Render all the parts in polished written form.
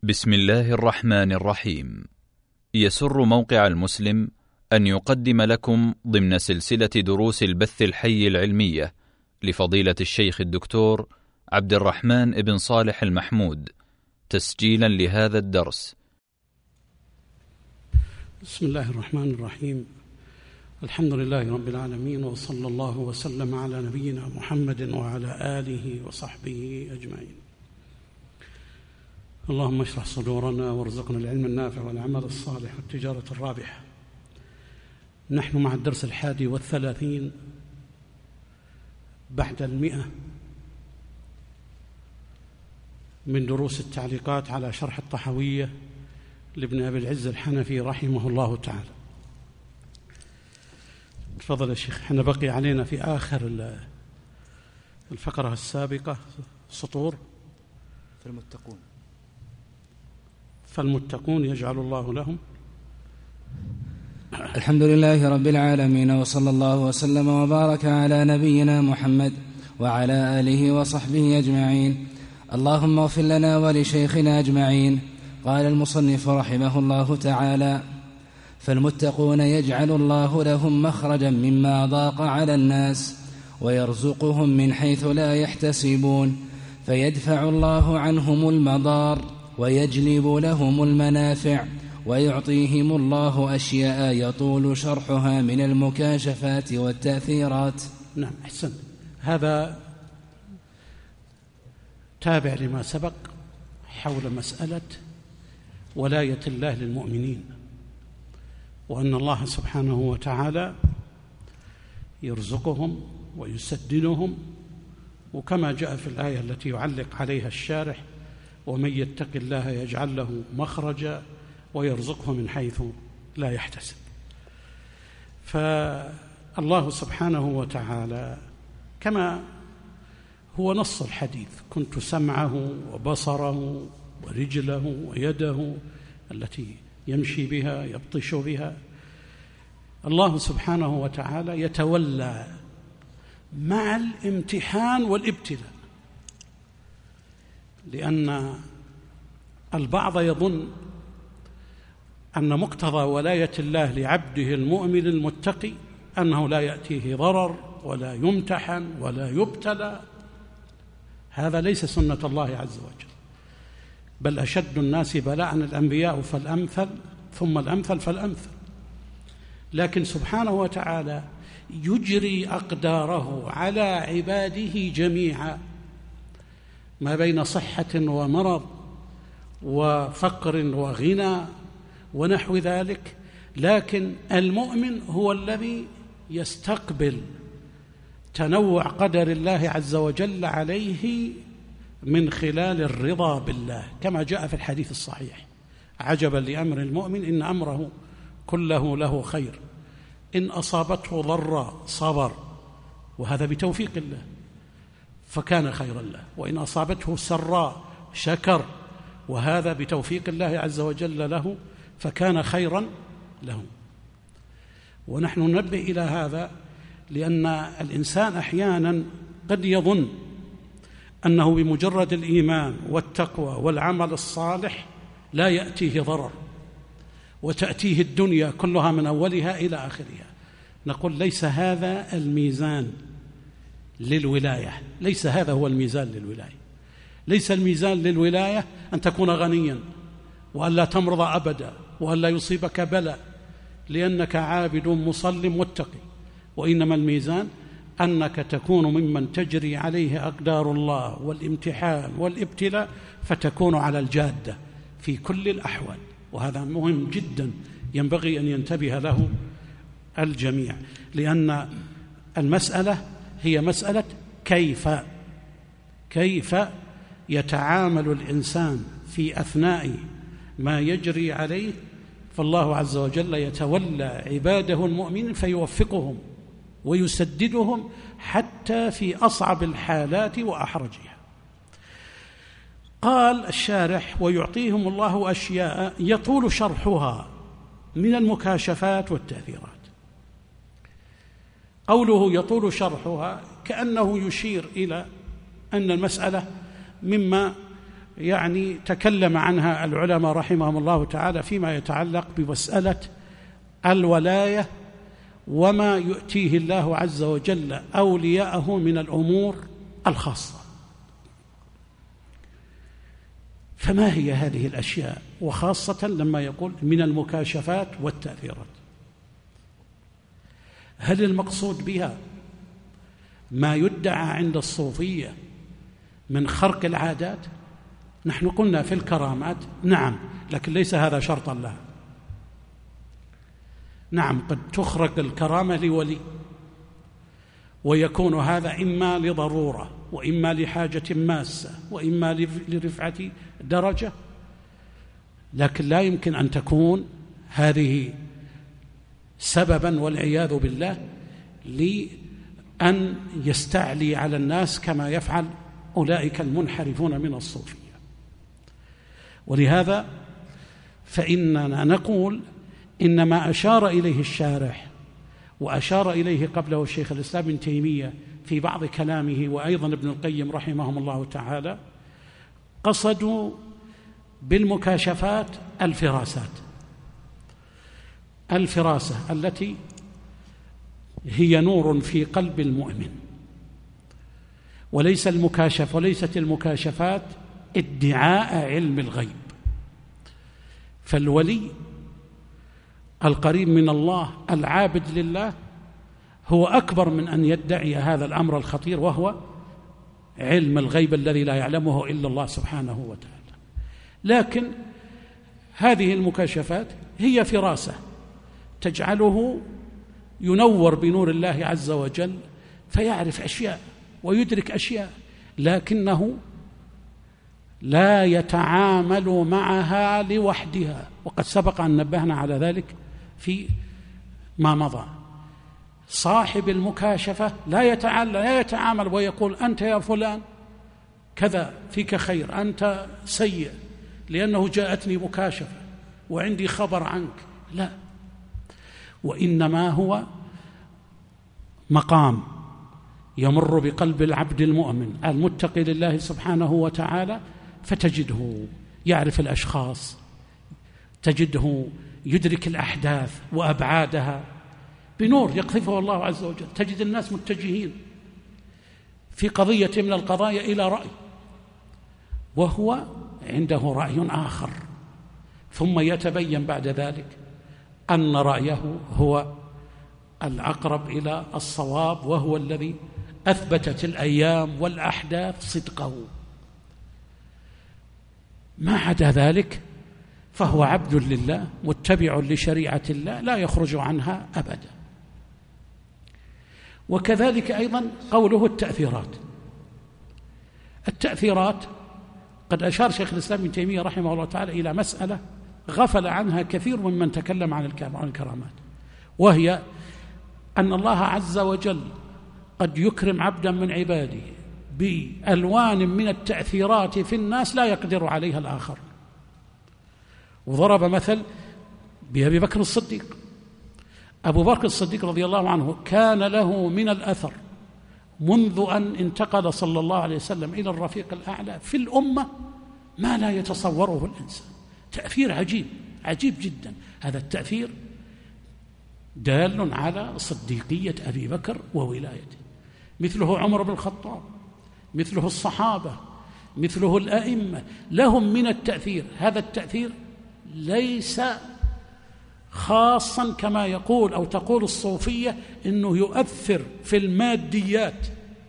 بسم الله الرحمن الرحيم. يسر موقع المسلم أن يقدم لكم ضمن سلسلة دروس البث الحي العلمية لفضيلة الشيخ الدكتور عبد الرحمن بن صالح المحمود تسجيلا لهذا الدرس. بسم الله الرحمن الرحيم. الحمد لله رب العالمين، وصلى الله وسلم على نبينا محمد وعلى آله وصحبه أجمعين. اللهم اشرح صدورنا وارزقنا العلم النافع والعمل الصالح والتجارة الرابحة. نحن مع الدرس 31 بعد 100 من دروس التعليقات على شرح الطحاوية لابن أبي العز الحنفي رحمه الله تعالى. تفضل يا شيخ. احنا بقي علينا في آخر الفقرة السابقة سطور فالمتقون يجعل الله لهم. الحمد لله رب العالمين، وصلى الله وسلم وبارك على نبينا محمد وعلى آله وصحبه أجمعين. اللهم اغفر لنا ولشيخنا أجمعين. قال المصنف رحمه الله تعالى: فالمتقون يجعل الله لهم مخرجا مما ضاق على الناس ويرزقهم من حيث لا يحتسبون، فيدفع الله عنهم المضار ويجلب لهم المنافع، ويعطيهم الله أشياء يطول شرحها من المكاشفات والتأثيرات. نعم، أحسن. هذا تابع لما سبق حول مسألة ولاية الله للمؤمنين، وأن الله سبحانه وتعالى يرزقهم ويسددهم، وكما جاء في الآية التي يعلق عليها الشارح: ومن يتق الله يجعل له مخرجا ويرزقه من حيث لا يحتسب. فالله سبحانه وتعالى كما هو نص الحديث: كنت سمعه وبصره ورجله ويده التي يمشي بها يبطش بها. الله سبحانه وتعالى يتولى مع الامتحان والابتلاء، لأن البعض يظن أن مقتضى ولاية الله لعبده المؤمن المتقي أنه لا يأتيه ضرر ولا يمتحن ولا يبتلى. هذا ليس سنة الله عز وجل، بل أشد الناس بلاء الأنبياء فالأمثل ثم الأمثل فالأمثل. لكن سبحانه وتعالى يجري أقداره على عباده جميعا، ما بين صحة ومرض وفقر وغنى ونحو ذلك. لكن المؤمن هو الذي يستقبل تنوع قدر الله عز وجل عليه من خلال الرضا بالله، كما جاء في الحديث الصحيح: عجبا لأمر المؤمن إن أمره كله له خير، إن أصابته ضراء صبر وهذا بتوفيق الله فكان خيرا له، وإن أصابته سراء شكر وهذا بتوفيق الله عز وجل له فكان خيرا له. ونحن ننبه إلى هذا لأن الإنسان أحيانا قد يظن أنه بمجرد الإيمان والتقوى والعمل الصالح لا يأتيه ضرر وتأتيه الدنيا كلها من أولها إلى آخرها. نقول ليس هذا الميزان للولاية، ليس هذا هو الميزان للولاية. ليس الميزان للولاية أن تكون غنيا وأن لا تمرض أبدا وأن لا يصيبك بلاء لأنك عابد مصل متقي، وإنما الميزان أنك تكون ممن تجري عليه أقدار الله والامتحان والابتلاء، فتكون على الجادة في كل الأحوال. وهذا مهم جدا ينبغي أن ينتبه له الجميع، لأن المسألة هي مسألة كيف يتعامل الإنسان في أثناء ما يجري عليه. فالله عز وجل يتولى عباده المؤمنين فيوفقهم ويسددهم حتى في أصعب الحالات وأحرجها. قال الشارح: ويعطيهم الله أشياء يطول شرحها من المكاشفات والتأثيرات. قوله يطول شرحها كأنه يشير إلى أن المسألة مما يعني تكلم عنها العلماء رحمهم الله تعالى فيما يتعلق بمسألة الولاية وما يؤتيه الله عز وجل أولياءه من الأمور الخاصة. فما هي هذه الأشياء؟ وخاصة لما يقول من المكاشفات والتأثيرات، هل المقصود بها ما يدعى عند الصوفية من خرق العادات؟ نحن قلنا في الكرامات نعم، لكن ليس هذا شرطا لها. نعم، قد تخرق الكرامة لولي، ويكون هذا إما لضرورة وإما لحاجة ماسة وإما لرفعة درجة، لكن لا يمكن أن تكون هذه سببا والعياذ بالله لأن يستعلي على الناس كما يفعل أولئك المنحرفون من الصوفية. ولهذا فإننا نقول إن ما أشار إليه الشارح وأشار إليه قبله الشيخ الإسلام ابن تيمية في بعض كلامه وأيضا ابن القيم رحمهم الله تعالى، قصدوا بالمكاشفات الفراسة التي هي نور في قلب المؤمن، وليست المكاشفات ادعاء علم الغيب. فالولي القريب من الله العابد لله هو أكبر من أن يدعي هذا الأمر الخطير، وهو علم الغيب الذي لا يعلمه إلا الله سبحانه وتعالى. لكن هذه المكاشفات هي فراسة تجعله ينور بنور الله عز وجل فيعرف أشياء ويدرك أشياء، لكنه لا يتعامل معها لوحدها، وقد سبق أن نبهنا على ذلك في ما مضى. صاحب المكاشفة لا يتعامل ويقول أنت يا فلان كذا فيك خير، أنت سيء لأنه جاءتني مكاشفة وعندي خبر عنك، لا، وإنما هو مقام يمر بقلب العبد المؤمن المتقي لله سبحانه وتعالى، فتجده يعرف الأشخاص، تجده يدرك الأحداث وأبعادها بنور يقذفه الله عز وجل. تجد الناس متجهين في قضية من القضايا إلى رأي، وهو عنده رأي آخر، ثم يتبين بعد ذلك أن رأيه هو الأقرب إلى الصواب، وهو الذي أثبتت الأيام والأحداث صدقه. ما عدا ذلك فهو عبد لله متبع لشريعة الله لا يخرج عنها أبدا. وكذلك أيضا قوله التأثيرات قد أشار شيخ الإسلام ابن تيمية رحمه الله تعالى إلى مسألة غفل عنها كثير ممن تكلم عن الكرامات، وهي أن الله عز وجل قد يكرم عبدا من عباده بألوان من التأثيرات في الناس لا يقدر عليها الآخر. وضرب مثل بأبي بكر الصديق. أبو بكر الصديق رضي الله عنه كان له من الأثر منذ أن انتقل صلى الله عليه وسلم إلى الرفيق الأعلى في الأمة ما لا يتصوره الإنسان. تأثير عجيب جدا. هذا التأثير دال على صديقية أبي بكر وولايته. مثله عمر بن الخطاب، مثله الصحابة، مثله الأئمة، لهم من التأثير. هذا التأثير ليس خاصا كما يقول أو تقول الصوفية إنه يؤثر في الماديات،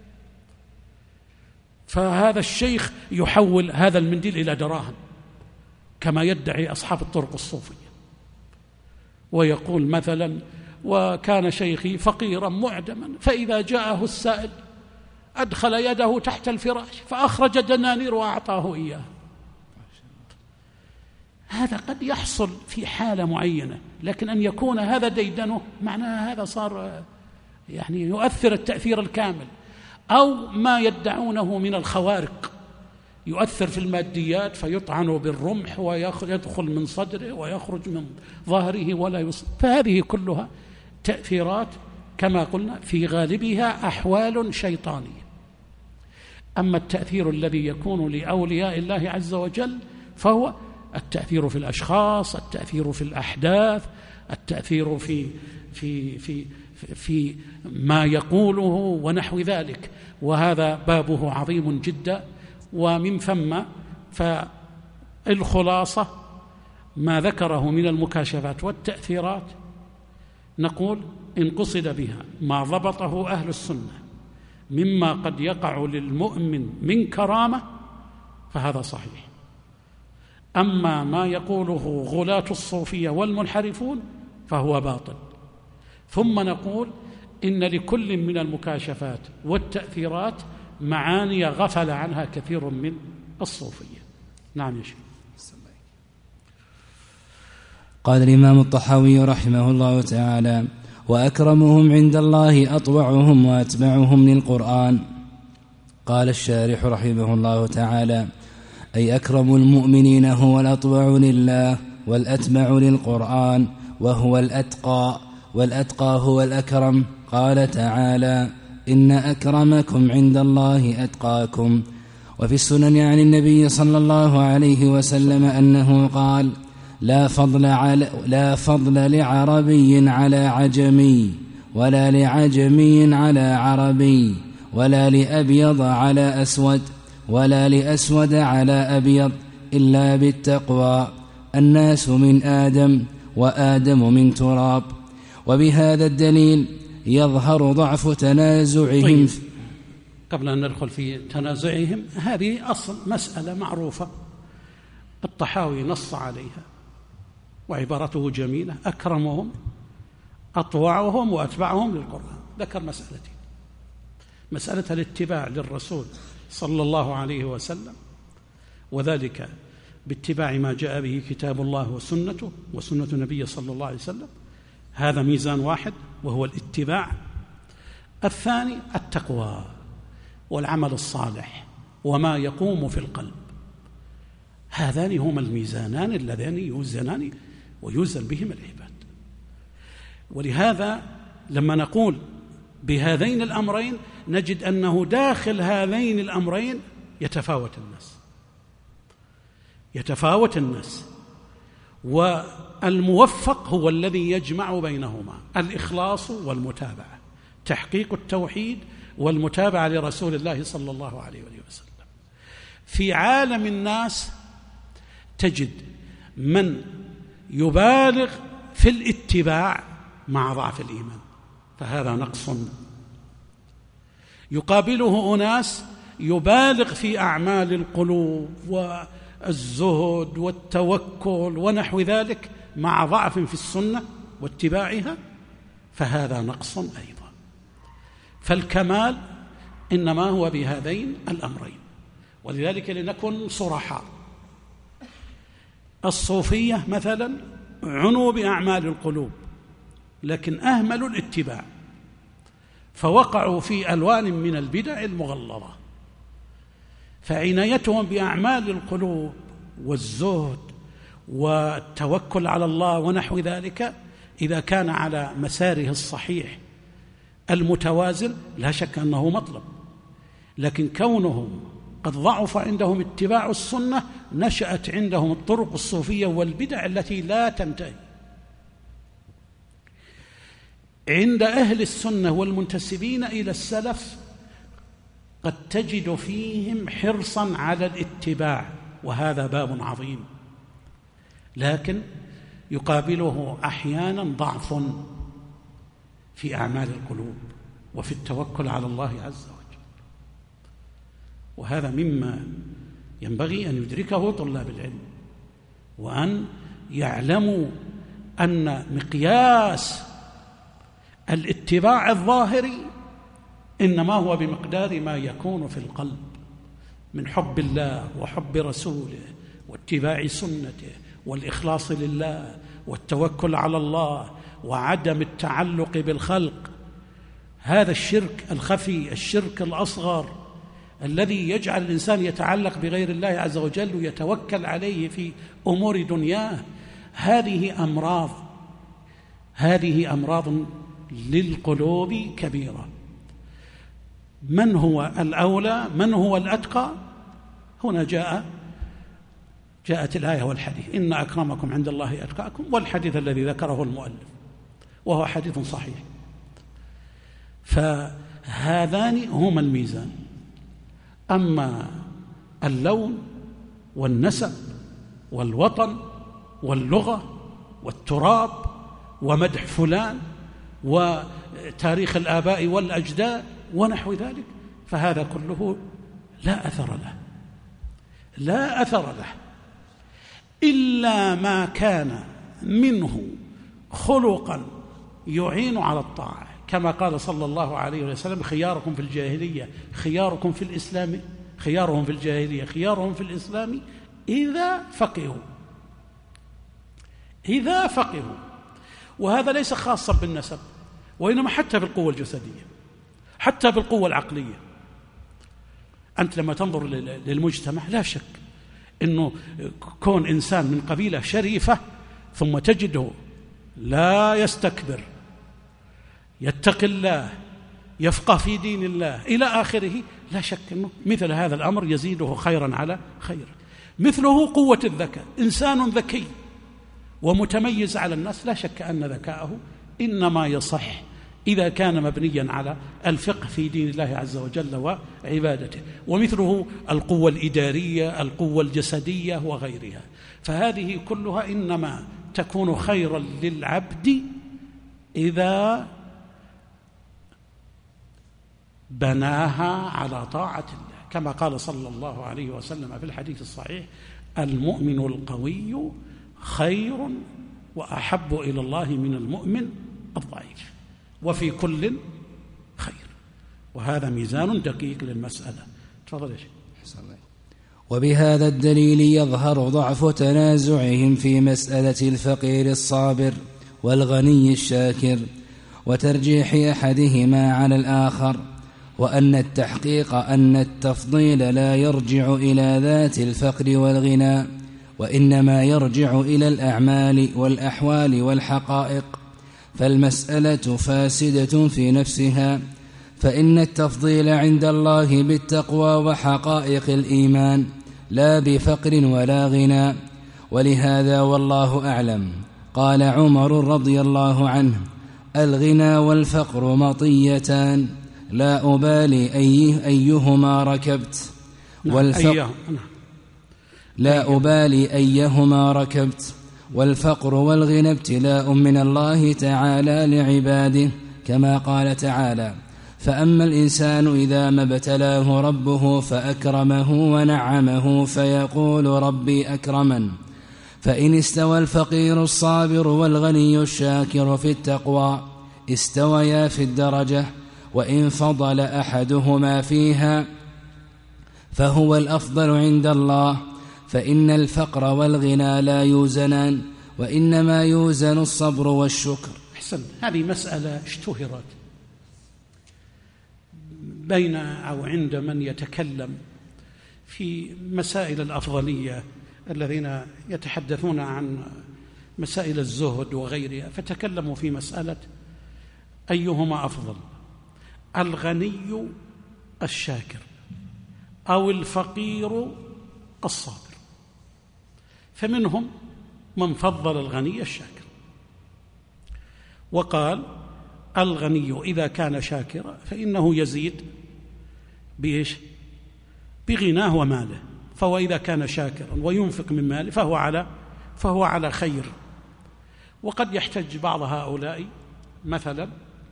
فهذا الشيخ يحول هذا المنديل إلى دراهم كما يدعي أصحاب الطرق الصوفية، ويقول مثلا وكان شيخي فقيرا معدما فإذا جاءه السائل أدخل يده تحت الفراش فأخرج دنانير وأعطاه إياه. هذا قد يحصل في حالة معينة، لكن أن يكون هذا ديدنه معناه هذا صار يعني يؤثر التأثير الكامل. أو ما يدعونه من الخوارق، يؤثر في الماديات فيطعن بالرمح ويدخل من صدره ويخرج من ظهره ولا يصيب. فهذه كلها تأثيرات كما قلنا في غالبها أحوال شيطانية. أما التأثير الذي يكون لأولياء الله عز وجل فهو التأثير في الأشخاص، التأثير في الأحداث، التأثير في ما يقوله ونحو ذلك، وهذا بابه عظيم جدا. ومن ثم فالخلاصة ما ذكره من المكاشفات والتأثيرات نقول إن قصد بها ما ضبطه أهل السنة مما قد يقع للمؤمن من كرامة فهذا صحيح. أما ما يقوله غلاة الصوفية والمنحرفون فهو باطل. ثم نقول إن لكل من المكاشفات والتأثيرات معاني غفل عنها كثير من الصوفية. نعم يا شيخ. قال الإمام الطحاوي رحمه الله تعالى: وأكرمهم عند الله أطوعهم وأتبعهم للقرآن. قال الشارح رحمه الله تعالى: أي أكرم المؤمنين هو الأطوع لله والأتبع للقرآن وهو الأتقى، والأتقى هو الأكرم. قال تعالى: إن أكرمكم عند الله أتقاكم. وفي السنن عن النبي صلى الله عليه وسلم أنه قال: لا فضل لعربي على عجمي، ولا لعجمي على عربي، ولا لأبيض على أسود، ولا لأسود على أبيض، إلا بالتقوى. الناس من آدم وآدم من تراب. وبهذا الدليل يظهر ضعف تنازعهم. طيب. قبل أن ندخل في تنازعهم، هذه أصل مسألة معروفة الطحاوي نص عليها وعبارته جميلة: أكرمهم أطوعهم وأتبعهم للقرآن. ذكر مسألتين: مسألة الاتباع للرسول صلى الله عليه وسلم، وذلك باتباع ما جاء به كتاب الله وسنته وسنة النبي صلى الله عليه وسلم، هذا ميزان واحد وهو الاتباع. الثاني التقوى والعمل الصالح وما يقوم في القلب. هذان هما الميزانان اللذان يوزنان ويوزن بهما العباد. ولهذا لما نقول بهذين الأمرين نجد أنه داخل هذين الأمرين يتفاوت الناس، والموفق هو الذي يجمع بينهما: الإخلاص والمتابعة، تحقيق التوحيد والمتابعة لرسول الله صلى الله عليه وسلم. في عالم الناس تجد من يبالغ في الاتباع مع ضعف الإيمان، فهذا نقص. يقابله أناس يبالغ في أعمال القلوب والزهد والتوكل ونحو ذلك مع ضعف في السنة واتباعها، فهذا نقص أيضا. فالكمال إنما هو بهذين الأمرين. ولذلك لنكن صرحاء، الصوفية مثلا عنوا بأعمال القلوب لكن أهملوا الاتباع، فوقعوا في ألوان من البدع المغلظة. فعنايتهم بأعمال القلوب والزهد والتوكل على الله ونحو ذلك إذا كان على مساره الصحيح المتوازن لا شك أنه مطلب، لكن كونهم قد ضعف عندهم اتباع السنة نشأت عندهم الطرق الصوفية والبدع التي لا تنتهي. عند أهل السنة والمنتسبين إلى السلف قد تجد فيهم حرصا على الاتباع، وهذا باب عظيم، لكن يقابله أحيانا ضعف في أعمال القلوب وفي التوكل على الله عز وجل. وهذا مما ينبغي أن يدركه طلاب العلم، وأن يعلموا أن مقياس الاتباع الظاهري إنما هو بمقدار ما يكون في القلب من حب الله وحب رسوله واتباع سنته والإخلاص لله والتوكل على الله وعدم التعلق بالخلق. هذا الشرك الخفي، الشرك الأصغر الذي يجعل الإنسان يتعلق بغير الله عز وجل ويتوكل عليه في أمور دنياه، هذه أمراض للقلوب كبيرة. من هو الأولى، من هو الأتقى. هنا جاءت الآية والحديث: إن أكرمكم عند الله أتقاكم، والحديث الذي ذكره المؤلف وهو حديث صحيح. فهذان هما الميزان. أما اللون والنسب والوطن واللغة والتراب ومدح فلان وتاريخ الآباء والأجداد ونحو ذلك، فهذا كله لا أثر له إلا ما كان منه خلقا يعين على الطاعة، كما قال صلى الله عليه وسلم: خياركم في الجاهلية خياركم في الإسلام، خيارهم في الجاهلية خيارهم في الإسلام إذا فقهوا. وهذا ليس خاصا بالنسب، وإنما حتى بالقوة الجسدية، حتى بالقوة العقلية. أنت لما تنظر للمجتمع لا شك أنه كون إنسان من قبيلة شريفة ثم تجده لا يستكبر، يتقي الله، يفقه في دين الله إلى آخره، لا شك أنه مثل هذا الأمر يزيده خيرا على خير. مثله قوة الذكاء، إنسان ذكي ومتميز على الناس، لا شك أن ذكاءه إنما يصح إذا كان مبنيا على الفقه في دين الله عز وجل وعبادته. ومثله القوة الإدارية، القوة الجسدية وغيرها. فهذه كلها إنما تكون خيرا للعبد إذا بناها على طاعة الله، كما قال صلى الله عليه وسلم في الحديث الصحيح: المؤمن القوي خير وأحب إلى الله من المؤمن الضعيف، وفي كل خير. وهذا ميزان دقيق للمسألة. تفضل يا شيخ. وبهذا الدليل يظهر ضعف تنازعهم في مسألة الفقير الصابر والغني الشاكر، وترجيح أحدهما على الآخر، وأن التحقيق أن التفضيل لا يرجع إلى ذات الفقر والغنى، وإنما يرجع إلى الأعمال والأحوال والحقائق. فالمسألة فاسدة في نفسها، فإن التفضيل عند الله بالتقوى وحقائق الإيمان، لا بفقر ولا غنى. ولهذا والله أعلم قال عمر رضي الله عنه: الغنى والفقر مطيتان، لا أبالي أيهما ركبت، لا أبالي أيهما ركبت، والفقر والغنى ابتلاء من الله تعالى لعباده، كما قال تعالى: فأما الإنسان إذا ما ابتلاه ربه فأكرمه ونعمه فيقول ربي أكرمن. فإن استوى الفقير الصابر والغني الشاكر في التقوى استويا في الدرجة، وإن فضل أحدهما فيها فهو الأفضل عند الله. فإن الفقر والغنى لا يوزنان، وإنما يوزن الصبر والشكر. أحسن. هذه مسألة اشتهرت بين أو عند من يتكلم في مسائل الأفضلية، الذين يتحدثون عن مسائل الزهد وغيرها، فتكلموا في مسألة أيهما أفضل: الغني الشاكر أو الفقير الصابر. فمنهم من فضل الغني الشاكر وقال: الغني إذا كان شاكرا فإنه يزيد بغناه وماله، فهو إذا كان شاكرا وينفق من ماله فهو على خير. وقد يحتج بعض هؤلاء مثلا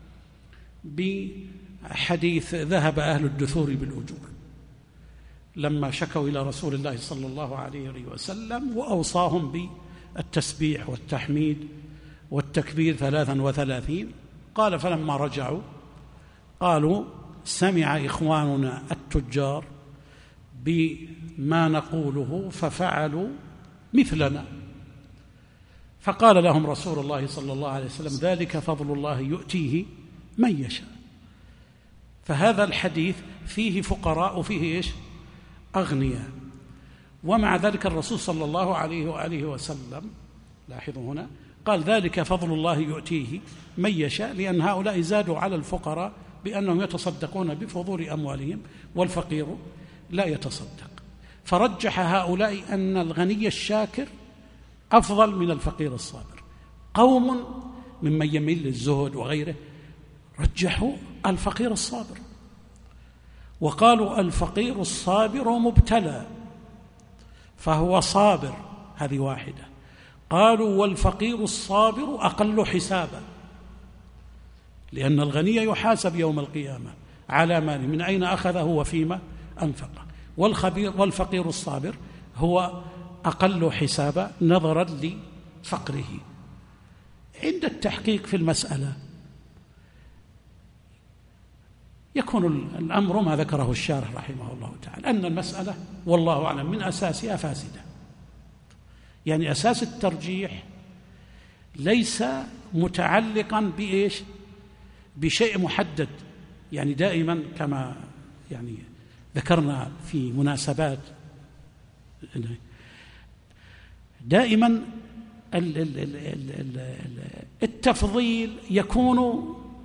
بحديث ذهب أهل الدثور بالأجور لما شكوا إلى رسول الله صلى الله عليه وسلم، وأوصاهم بالتسبيح والتحميد والتكبير 33. قال: فلما رجعوا قالوا: سمع إخواننا التجار بما نقوله ففعلوا مثلنا. فقال لهم رسول الله صلى الله عليه وسلم: ذلك فضل الله يؤتيه من يشاء. فهذا الحديث فيه فقراء وفيه أغنياء، ومع ذلك الرسول صلى الله عليه وآله وسلم، لاحظوا هنا، قال: ذلك فضل الله يؤتيه من يشاء، لأن هؤلاء زادوا على الفقراء بأنهم يتصدقون بفضول أموالهم والفقير لا يتصدق، فرجح هؤلاء أن الغني الشاكر أفضل من الفقير الصابر. قوم ممن يميل للزهد وغيره رجحوا الفقير الصابر، وقالوا الفقير الصابر مبتلى فهو صابر، هذه واحدة. قالوا والفقير الصابر أقل حسابا، لأن الغني يحاسب يوم القيامة على ماله من أين أخذه وفيما أنفقه، والفقير الصابر هو أقل حسابا نظرا لفقره. عند التحقيق في المسألة يكون الأمر ما ذكره الشارح رحمه الله تعالى، أن المسألة والله أعلم من أساسها فاسدة. يعني أساس الترجيح ليس متعلقا بإيش؟ بشيء محدد. يعني دائما كما يعني ذكرنا في مناسبات، دائما التفضيل يكون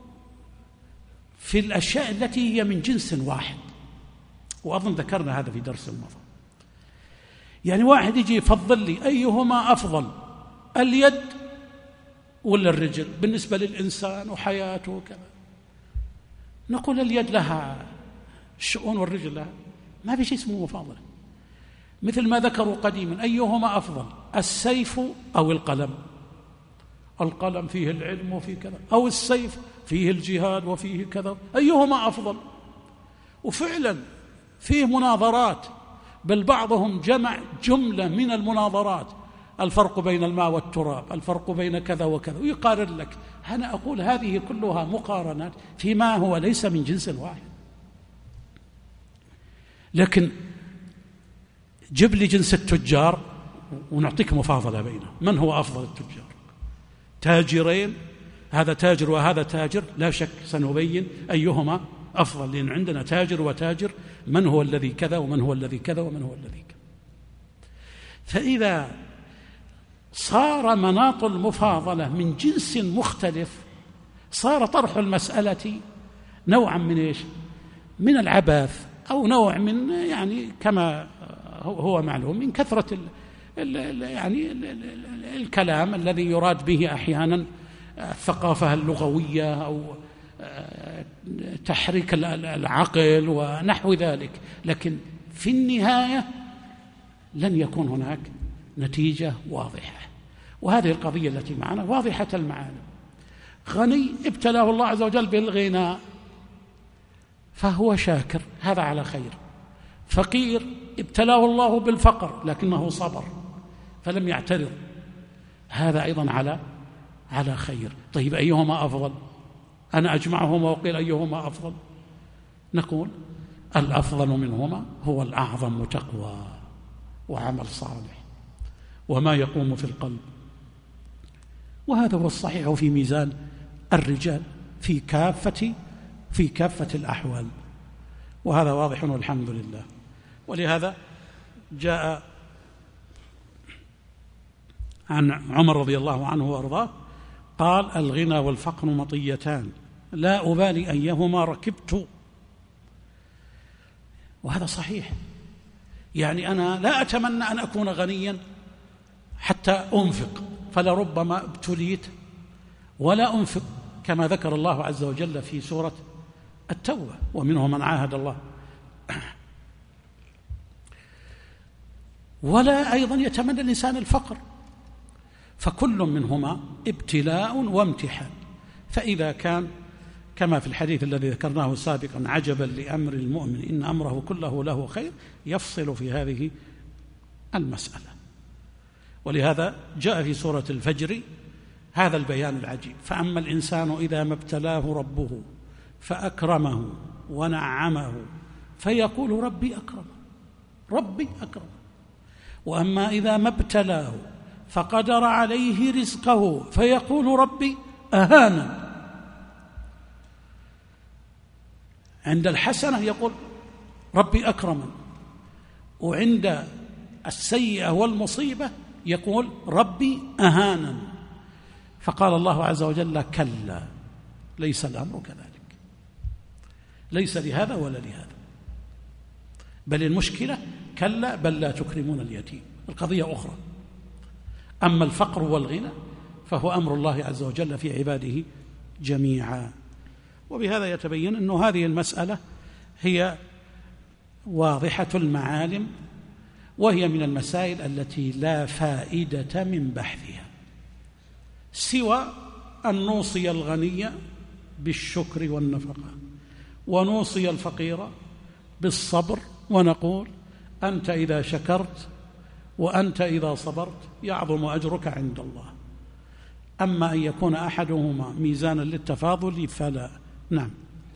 في الأشياء التي هي من جنس واحد، وأظن ذكرنا هذا في درس مضى. يعني واحد يجي يفضل لي أيهما أفضل، اليد ولا الرجل بالنسبة للإنسان وحياته وكذا، نقول اليد لها الشؤون والرجل لها، ما في شيء اسمه مفاضلة. مثل ما ذكروا قديما أيهما أفضل، السيف أو القلم، القلم فيه العلم وفيه كذا، أو السيف فيه الجهاد وفيه كذا، أيهما أفضل؟ وفعلا فيه مناظرات، بل بعضهم جمع جملة من المناظرات، الفرق بين الماء والتراب، الفرق بين كذا وكذا، ويقارن لك. أنا أقول هذه كلها مقارنات فيما هو ليس من جنس واحد. لكن جب لي جنس التجار ونعطيك مفاضلة بينهم، من هو أفضل التجار؟ تاجرين، هذا تاجر وهذا تاجر، لا شك سنبين أيهما أفضل، لأن عندنا تاجر وتاجر، من هو الذي كذا ومن هو الذي كذا ومن هو الذي كذا. فإذا صار مناط المفاضلة من جنس مختلف، صار طرح المسألة نوعا من إيش؟ من العبث، أو نوع من يعني كما هو معلوم من كثرة يعني الكلام الذي يراد به أحيانا الثقافة اللغوية أو تحريك العقل ونحو ذلك. لكن في النهاية لن يكون هناك نتيجة واضحة، وهذه القضية التي معنا واضحة المعاني. غني ابتلاه الله عز وجل بالغنى فهو شاكر، هذا على خير. فقير ابتلاه الله بالفقر لكنه صبر فلم يعترض، هذا أيضا على خير. طيب أيهما أفضل؟ أنا أجمعهما وقيل أيهما أفضل؟ نقول الأفضل منهما هو الأعظم تقوى وعمل صالح وما يقوم في القلب، وهذا هو الصحيح في ميزان الرجال في كافة الأحوال، وهذا واضح والحمد لله. ولهذا جاء عن عمر رضي الله عنه وأرضاه قال الغنى والفقر مطيتان لا أبالي أيهما ركبت. وهذا صحيح. يعني أنا لا أتمنى أن أكون غنيا حتى أنفق، فلربما ابتليت ولا أنفق، كما ذكر الله عز وجل في سورة التوبة ومنهم من عاهد الله. ولا أيضا يتمنى الإنسان الفقر، فكل منهما ابتلاء وامتحان. فإذا كان كما في الحديث الذي ذكرناه سابقا عجبا لأمر المؤمن إن أمره كله له خير، يفصل في هذه المسألة. ولهذا جاء في سورة الفجر هذا البيان العجيب: فأما الإنسان إذا ما ابتلاه ربه فأكرمه ونعمه فيقول ربي أكرمه، وأما إذا ما ابتلاه فقدر عليه رزقه فيقول ربي أهانا. عند الحسنة يقول ربي أكرمن، وعند السيئة والمصيبة يقول ربي أهانا. فقال الله عز وجل كلا ليس الأمر كذلك، ليس لهذا ولا لهذا، بل المشكلة كلا بل لا تكرمون اليتيم، القضية أخرى. أما الفقر والغنى فهو أمر الله عز وجل في عباده جميعا. وبهذا يتبين أن هذه المسألة هي واضحة المعالم، وهي من المسائل التي لا فائدة من بحثها سوى أن نوصي الغني بالشكر والنفقة، ونوصي الفقير بالصبر، ونقول أنت إذا شكرت وأنت إذا صبرت يعظم أجرك عند الله. أما أن يكون أحدهما ميزانا للتفاضل فلا. نعم.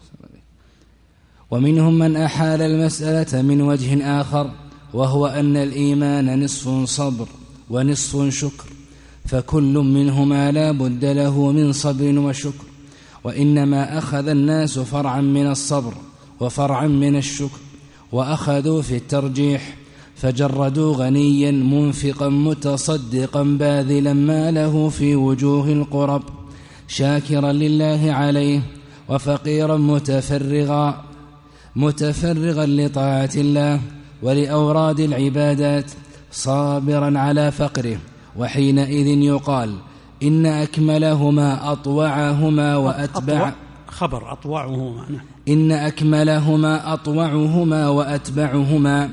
ومنهم من أحال المسألة من وجه آخر، وهو أن الإيمان نصف صبر ونصف شكر، فكل منهما لا بد له من صبر وشكر، وإنما أخذ الناس فرعا من الصبر وفرعا من الشكر، وأخذوا في الترجيح، فجردوا غنيا منفقا متصدقا باذلا ماله في وجوه القرب شاكرا لله عليه، وفقيرا متفرغا لطاعة الله ولأوراد العبادات صابرا على فقره. وحينئذ يقال إن أكملهما أطوعهما وأتبع خبر أطوعهما إن أكملهما أطوعهما وأتبعهما،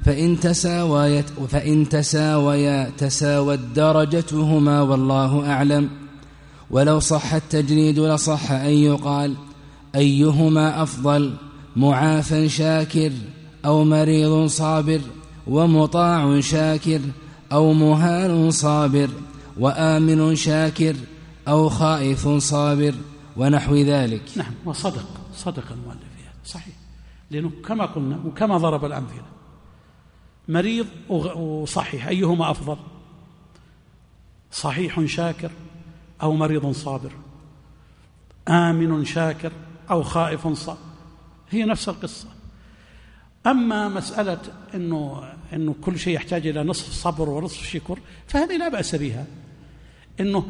فإن تساويا تساوت درجتهما والله أعلم. ولو صح التجريد لصح أن يقال أيهما أفضل، معافى شاكر أو مريض صابر، ومطاع شاكر أو مهان صابر، وآمن شاكر أو خائف صابر، ونحو ذلك. نعم. وصدق المؤلف فيها صحيح، لأنه كما قلنا وكما ضرب الأمثلة، مريض وصحيح أيهما أفضل، صحيح شاكر أو مريض صابر، آمن شاكر أو خائف صابر، هي نفس القصة. أما مسألة إنه كل شيء يحتاج إلى نصف صبر ونصف شكر فهذه لا بأس بها. إنه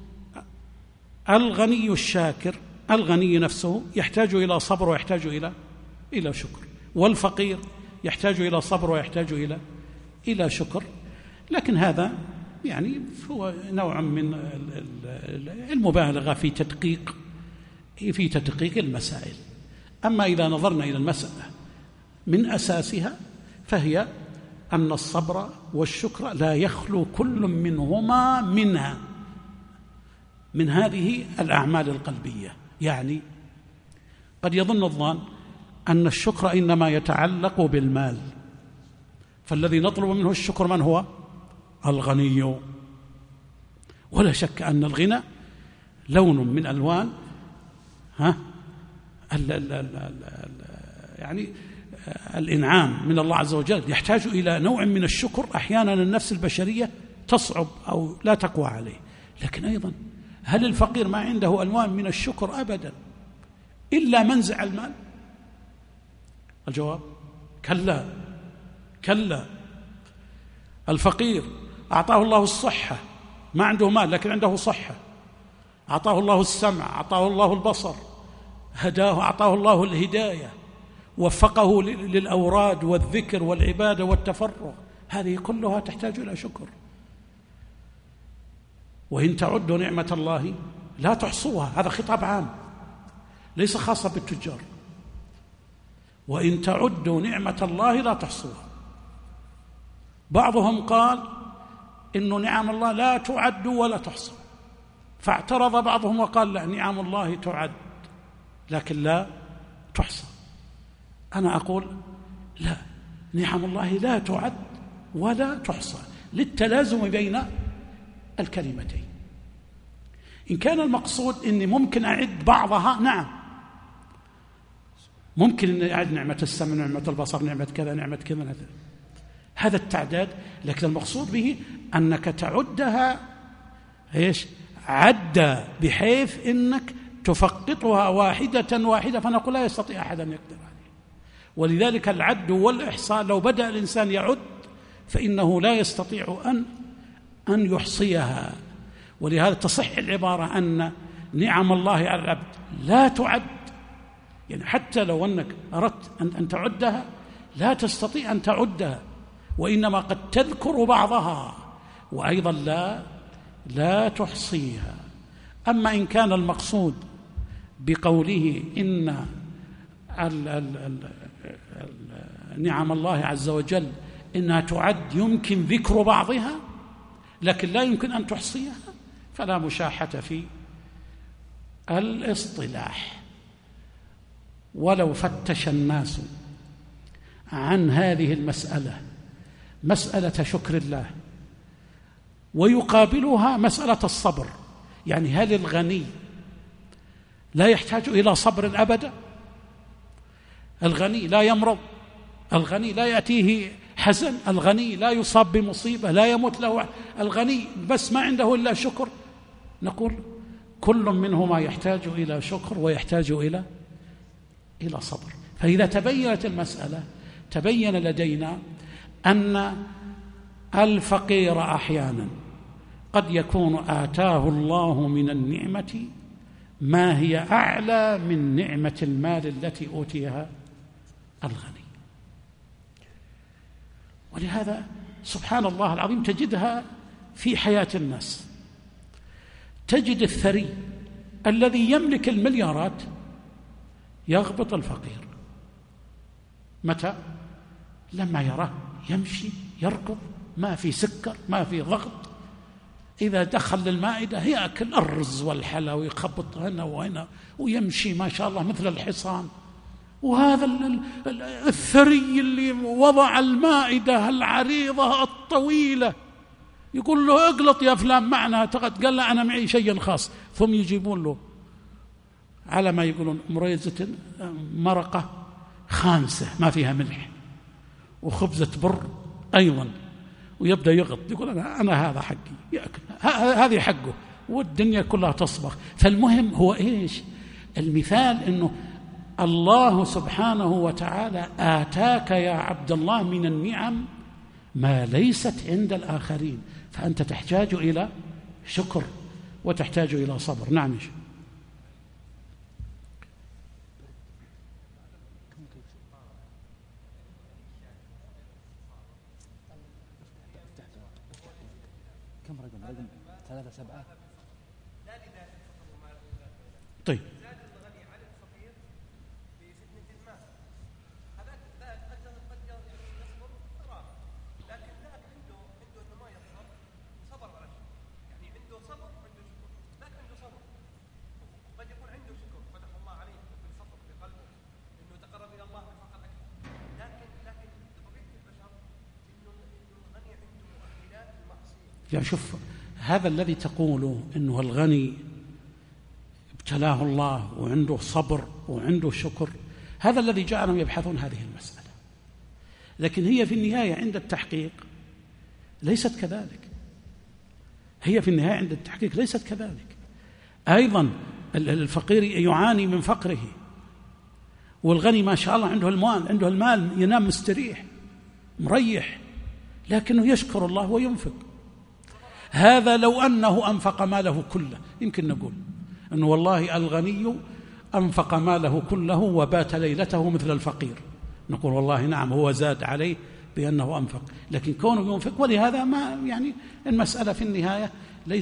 الغني الشاكر، الغني نفسه يحتاج إلى صبر ويحتاج إلى شكر، والفقير يحتاج إلى صبر ويحتاج إلى شكر، لكن هذا يعني هو نوع من المبالغة في تدقيق المسائل. أما إذا نظرنا إلى المسألة من أساسها فهي أن الصبر والشكر لا يخلو كل منهما من هذه الأعمال القلبية. يعني قد يظن الظان أن الشكر إنما يتعلق بالمال، فالذي نطلب منه الشكر من هو؟ الغني. ولا شك أن الغنى لون من ألوان يعني الإنعام من الله عز وجل، يحتاج إلى نوع من الشكر. أحيانا النفس البشرية تصعب أو لا تقوى عليه، لكن أيضا هل الفقير ما عنده ألوان من الشكر؟ أبدا، إلا منزع المال. الجواب كلا. الفقير أعطاه الله الصحة، ما عنده مال لكن عنده صحة، أعطاه الله السمع، أعطاه الله البصر، هداه، أعطاه الله الهداية، وفقه للأوراد والذكر والعبادة والتفرغ، هذه كلها تحتاج إلى شكر. وإن تعدوا نعمة الله لا تحصوها، هذا خطاب عام ليس خاصا بالتجار. وإن تعدوا نعمة الله لا تحصوها. بعضهم قال إن نعم الله لا تعد ولا تحصى، فاعترض بعضهم وقال لا، نعم الله تعد لكن لا تحصى. أنا أقول لا، نعم الله لا تعد ولا تحصى للتلازم بين الكلمتين. إن كان المقصود أني ممكن أعد بعضها، نعم ممكن أن أعد نعمة السمع، نعمة البصر، نعمة كذا، نعمة كذا، هذا التعداد. لكن المقصود به أنك تعدها عد بحيث أنك تفقطها واحدة، فنقول لا يستطيع أحد أن يقدر عليه. ولذلك العد والإحصاء لو بدأ الإنسان يعد فإنه لا يستطيع أن يحصيها. ولهذا تصح العبارة أن نعم الله على العبد لا تعد، يعني حتى لو أنك أردت أن تعدها لا تستطيع أن تعدها، وإنما قد تذكر بعضها وأيضا لا تحصيها. أما إن كان المقصود بقوله إن نعم الله عز وجل إنها تعد يمكن ذكر بعضها لكن لا يمكن أن تحصيها، فلا مشاحة في الاصطلاح. ولو فتش الناس عن هذه المسألة، مسألة شكر الله، ويقابلها مسألة الصبر، يعني هل الغني لا يحتاج إلى صبر أبدا؟ الغني لا يمرض، الغني لا يأتيه حزن، الغني لا يصاب بمصيبة، لا يموت له، الغني بس ما عنده إلا شكر. نقول كل منهما يحتاج إلى شكر ويحتاج إلى صبر. فإذا تبينت المسألة تبين لدينا أن الفقير أحيانا قد يكون آتاه الله من النعمة ما هي أعلى من نعمة المال التي أوتيها الغني. ولهذا سبحان الله العظيم تجدها في حياة الناس، تجد الثري الذي يملك المليارات يغبط الفقير. متى؟ لما يراه يمشي يركض، ما في سكر ما في ضغط، إذا دخل للمائدة يأكل الرز والحلا ويخبط هنا وهنا ويمشي ما شاء الله مثل الحصان. وهذا الثري اللي وضع المائدة العريضة الطويلة يقول له اقلط يا فلان معنا، قال له أنا معي شيء خاص، ثم يجيبون له على ما يقولون مريزة مرقة خامسة ما فيها ملح وخبزة بر أيضا، ويبدأ يغط يقول أنا هذا حقي، يأكل هذه حقه، والدنيا كلها تصبغ. فالمهم هو إيش المثال؟ إنه الله سبحانه وتعالى آتاك يا عبد الله من النعم ما ليست عند الآخرين، فأنت تحتاج إلى شكر وتحتاج إلى صبر. نعم. كم رقم 3-7. طيب يعني شوف هذا الذي تقوله إنه الغني ابتلاه الله وعنده صبر وعنده شكر، هذا الذي جعلهم يبحثون هذه المسألة، لكن هي في النهاية عند التحقيق ليست كذلك. هي في النهاية عند التحقيق ليست كذلك. أيضا الفقير يعاني من فقره، والغني ما شاء الله عنده المال ينام مستريح مريح، لكنه يشكر الله وينفق. هذا لو أنه أنفق ماله كله يمكن نقول أنه والله الغني أنفق ماله كله وبات ليلته مثل الفقير، نقول والله نعم هو زاد عليه بأنه أنفق، لكن كونه ينفق. ولهذا ما يعني المسألة في النهاية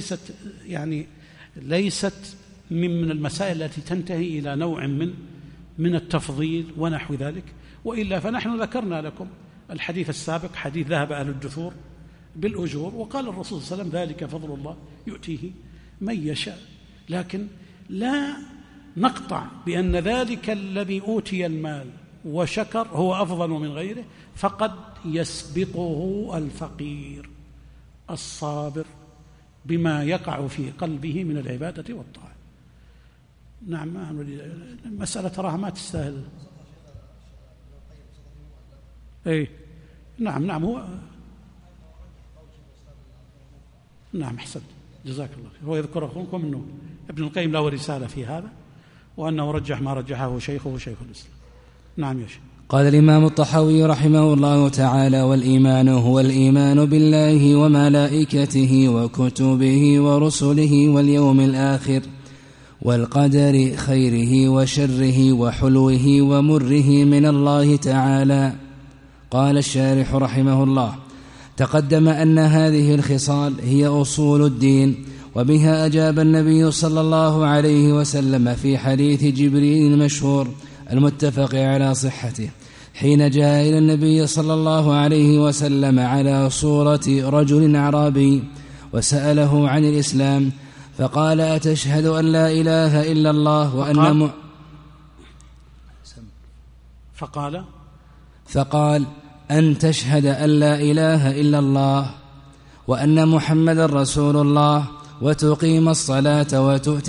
ليست من المسائل التي تنتهي إلى نوع من التفضيل ونحو ذلك. وإلا فنحن ذكرنا لكم الحديث السابق، حديث ذهب أهل الدثور بالأجور، وقال الرسول صلى الله عليه وسلم ذلك فضل الله يؤتيه من يشاء. لكن لا نقطع بأن ذلك الذي أوتي المال وشكر هو أفضل من غيره، فقد يسبقه الفقير الصابر بما يقع في قلبه من العبادة والطاعة. نعم المسألة تراها ما تستاهل. نعم هو نعم أحسنت جزاك الله خير. هو يذكر أخوكم أنه ابن القيم له رسالة في هذا، وأنه رجح ما رجحه شيخه شيخ الإسلام. نعم يا شيخ. قال الإمام الطحاوي رحمه الله تعالى: والإيمان هو الإيمان بالله وملائكته وكتبه ورسله واليوم الآخر، والقدر خيره وشره وحلوه ومره من الله تعالى. قال الشارح رحمه الله: تقدم أن هذه الخصال هي أصول الدين، وبها أجاب النبي صلى الله عليه وسلم في حديث جبريل المشهور المتفق على صحته، حين جاء إلى النبي صلى الله عليه وسلم على صورة رجل أعرابي وسأله عن الإسلام، فقال: أتشهد أن لا إله إلا الله وأن فقال: أن تشهد أن لا إله إلا الله وأن محمد رسول الله، وتقيم الصلاة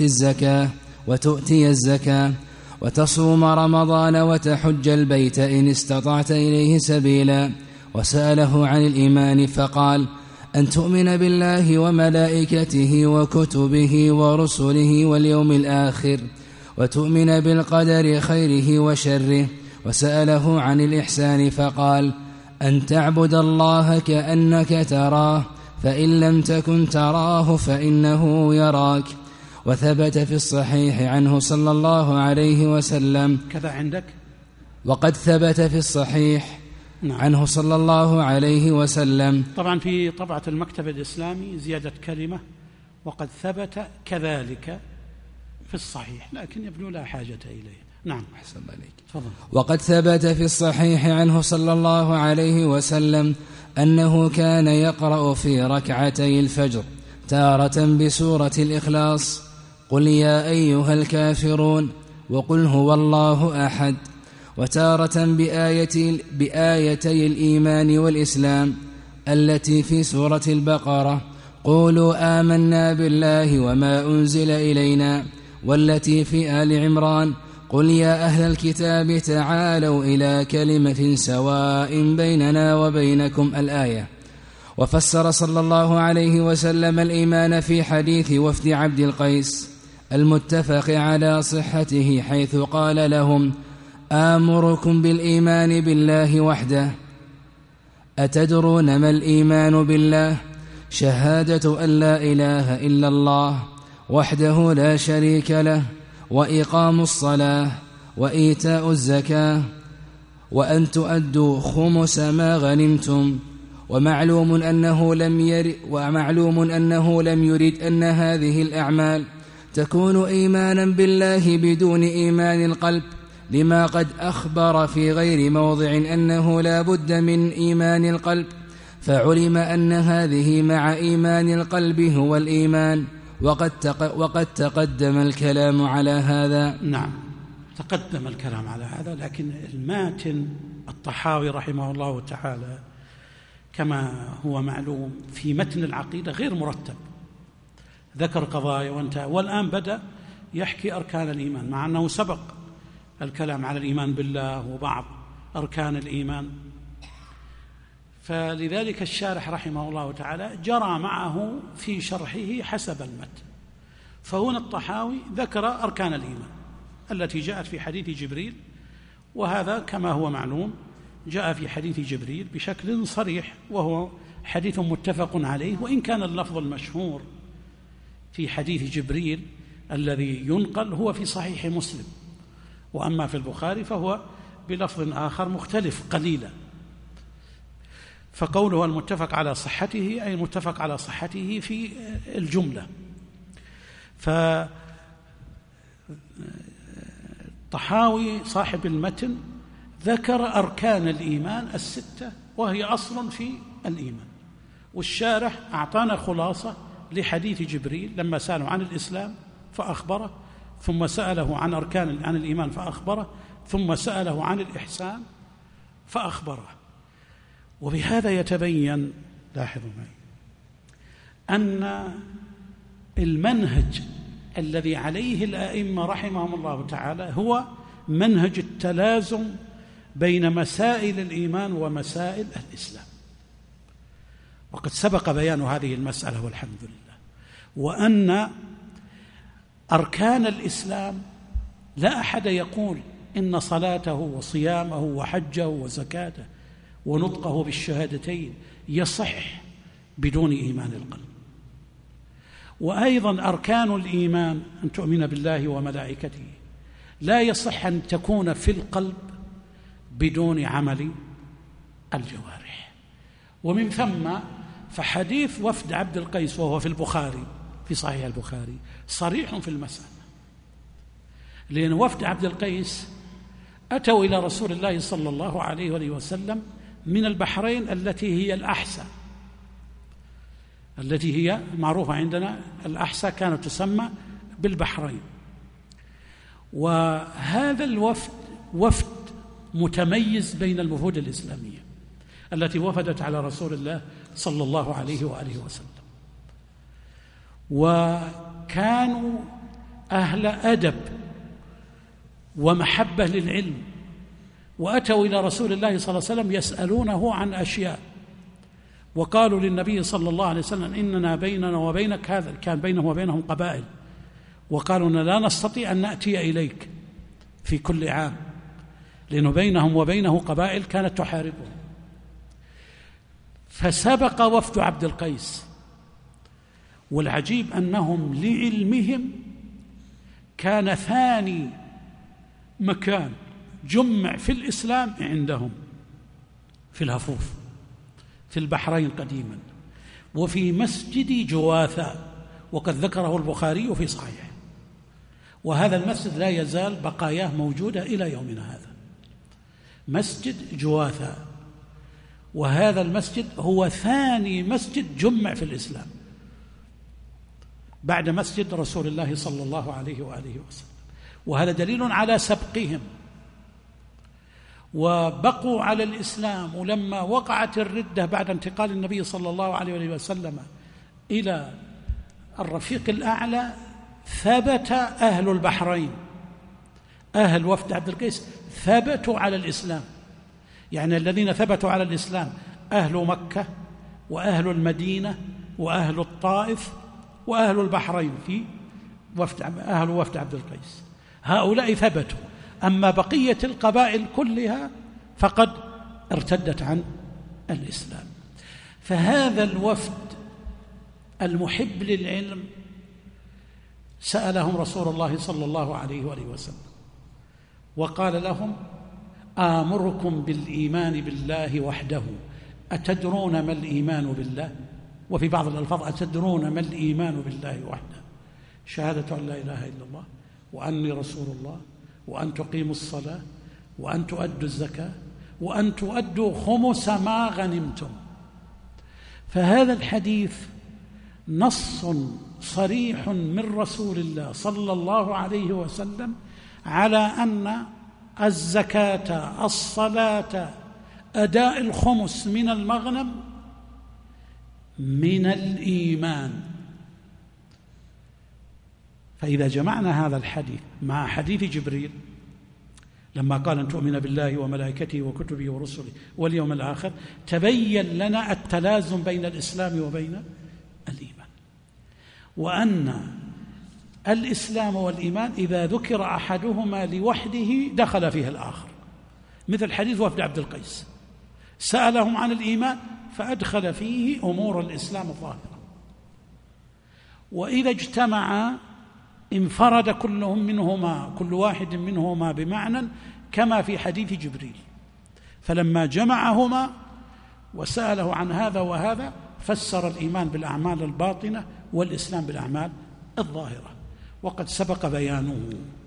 وتؤتي الزكاة وتصوم رمضان وتحج البيت إن استطعت إليه سبيلا. وسأله عن الإيمان فقال: أن تؤمن بالله وملائكته وكتبه ورسله واليوم الآخر، وتؤمن بالقدر خيره وشره. وسأله عن الإحسان فقال: أن تعبد الله كأنك تراه، فإن لم تكن تراه فإنه يراك. وثبت في الصحيح عنه صلى الله عليه وسلم كذا عندك. وقد ثبت في الصحيح عنه صلى الله عليه وسلم. طبعا في طبعة المكتب الإسلامي زيادة كلمة وقد ثبت كذلك في الصحيح، لكن يبدو لا حاجة إليه. نعم، أحسن عليك، تفضل. وقد ثبت في الصحيح عنه صلى الله عليه وسلم أنه كان يقرأ في ركعتي الفجر تارة بسورة الإخلاص: قل يا أيها الكافرون، وقل هو الله أحد، وتارة بآيتي الإيمان والإسلام التي في سورة البقرة: قولوا آمنا بالله وما أنزل إلينا، والتي في آل عمران: قل يا أهل الكتاب تعالوا إلى كلمة سواء بيننا وبينكم، الآية. وفسر صلى الله عليه وسلم الإيمان في حديث وفد عبد القيس المتفق على صحته، حيث قال لهم: آمركم بالإيمان بالله وحده. أتدرون ما الإيمان بالله؟ شهادة أن لا إله إلا الله وحده لا شريك له، وإقام الصلاة، وإيتاء الزكاة، وأن تؤدوا خمس ما غنمتم. ومعلوم أنه لم يرد أن هذه الأعمال تكون إيمانا بالله بدون إيمان القلب، لما قد أخبر في غير موضع أنه لا بد من إيمان القلب، فعلم أن هذه مع إيمان القلب هو الإيمان. وقد تقدم الكلام على هذا. نعم، تقدم الكلام على هذا، لكن الماتن الطحاوي رحمه الله تعالى كما هو معلوم في متن العقيدة غير مرتب، ذكر قضايا وانتهى، والآن بدأ يحكي أركان الإيمان، مع أنه سبق الكلام على الإيمان بالله وبعض أركان الإيمان. فلذلك الشارح رحمه الله تعالى جرى معه في شرحه حسب المتن. فهنا الطحاوي ذكر أركان الإيمان التي جاءت في حديث جبريل، وهذا كما هو معلوم جاء في حديث جبريل بشكل صريح، وهو حديث متفق عليه، وإن كان اللفظ المشهور في حديث جبريل الذي ينقل هو في صحيح مسلم، وأما في البخاري فهو بلفظ آخر مختلف قليلا. فقوله المتفق على صحته أي المتفق على صحته في الجملة. فالطحاوي صاحب المتن ذكر أركان الإيمان الستة، وهي أصل في الإيمان، والشارح أعطانا خلاصة لحديث جبريل لما سأله عن الإسلام فأخبره، ثم سأله عن عن الإيمان فأخبره، ثم سأله عن الإحسان فأخبره. وبهذا يتبين، لاحظوا معي، أن المنهج الذي عليه الأئمة رحمهم الله تعالى هو منهج التلازم بين مسائل الإيمان ومسائل الإسلام، وقد سبق بيان هذه المسألة والحمد لله. وأن أركان الإسلام لا أحد يقول إن صلاته وصيامه وحجه وزكاته ونطقه بالشهادتين يصح بدون إيمان القلب، وأيضا أركان الإيمان أن تؤمن بالله وملائكته، لا يصح أن تكون في القلب بدون عمل الجوارح. ومن ثم فحديث وفد عبد القيس وهو في البخاري في صحيح البخاري صريح في المسألة، لأن وفد عبد القيس أتوا إلى رسول الله صلى الله عليه وآله وسلم من البحرين التي هي الأحساء، التي هي معروفة عندنا الأحساء كانت تسمى بالبحرين. وهذا الوفد وفد متميز بين الوفود الإسلامية التي وفدت على رسول الله صلى الله عليه وآله وسلم، وكانوا أهل أدب ومحبة للعلم، وأتوا إلى رسول الله صلى الله عليه وسلم يسألونه عن أشياء، وقالوا للنبي صلى الله عليه وسلم إننا بيننا وبينك، هذا كان بينه وبينهم قبائل، وقالوا إن لا نستطيع أن نأتي إليك في كل عام، لأنه بينهم وبينه قبائل كانت تحاربه. فسبق وفد عبد القيس، والعجيب أنهم لعلمهم كان ثاني مكان جمع في الإسلام عندهم في الهفوف في البحرين قديما، وفي مسجد جواثة، وقد ذكره البخاري في صحيحه، وهذا المسجد لا يزال بقاياه موجودة إلى يومنا هذا، مسجد جواثة. وهذا المسجد هو ثاني مسجد جمع في الإسلام بعد مسجد رسول الله صلى الله عليه وآله وسلم، وهذا دليل على سبقهم وبقوا على الإسلام. ولما وقعت الردة بعد انتقال النبي صلى الله عليه وآله وسلم إلى الرفيق الأعلى، ثبت أهل البحرين أهل وفد عبد القيس ثبتوا على الإسلام، يعني الذين ثبتوا على الإسلام أهل مكة وأهل المدينة وأهل الطائف وأهل البحرين في أهل وفد عبد القيس، هؤلاء ثبتوا. أما بقية القبائل كلها فقد ارتدت عن الإسلام. فهذا الوفد المحب للعلم سألهم رسول الله صلى الله عليه وآله وسلم وقال لهم آمركم بالإيمان بالله وحده، أتدرون ما الإيمان بالله؟ وفي بعض الألفاظ أتدرون ما الإيمان بالله وحده؟ شهادة أن لا إله إلا الله وأني رسول الله، وأن تقيموا الصلاة، وأن تؤدوا الزكاة، وأن تؤدوا خمس ما غنمتم. فهذا الحديث نص صريح من رسول الله صلى الله عليه وسلم على أن الزكاة، الصلاة، أداء الخمس من المغنم من الإيمان. فإذا جمعنا هذا الحديث مع حديث جبريل لما قال أن تؤمن بالله وملائكته وكتبه ورسله واليوم الآخر، تبين لنا التلازم بين الإسلام وبين الإيمان، وأن الإسلام والإيمان إذا ذكر أحدهما لوحده دخل فيه الآخر، مثل حديث وفد عبد القيس سألهم عن الإيمان فأدخل فيه أمور الإسلام الظاهرة، وإذا اجتمع انفرد كل واحد منهما بمعنى كما في حديث جبريل. فلما جمعهما وسأله عن هذا وهذا فسر الإيمان بالأعمال الباطنة والإسلام بالأعمال الظاهرة، وقد سبق بيانه.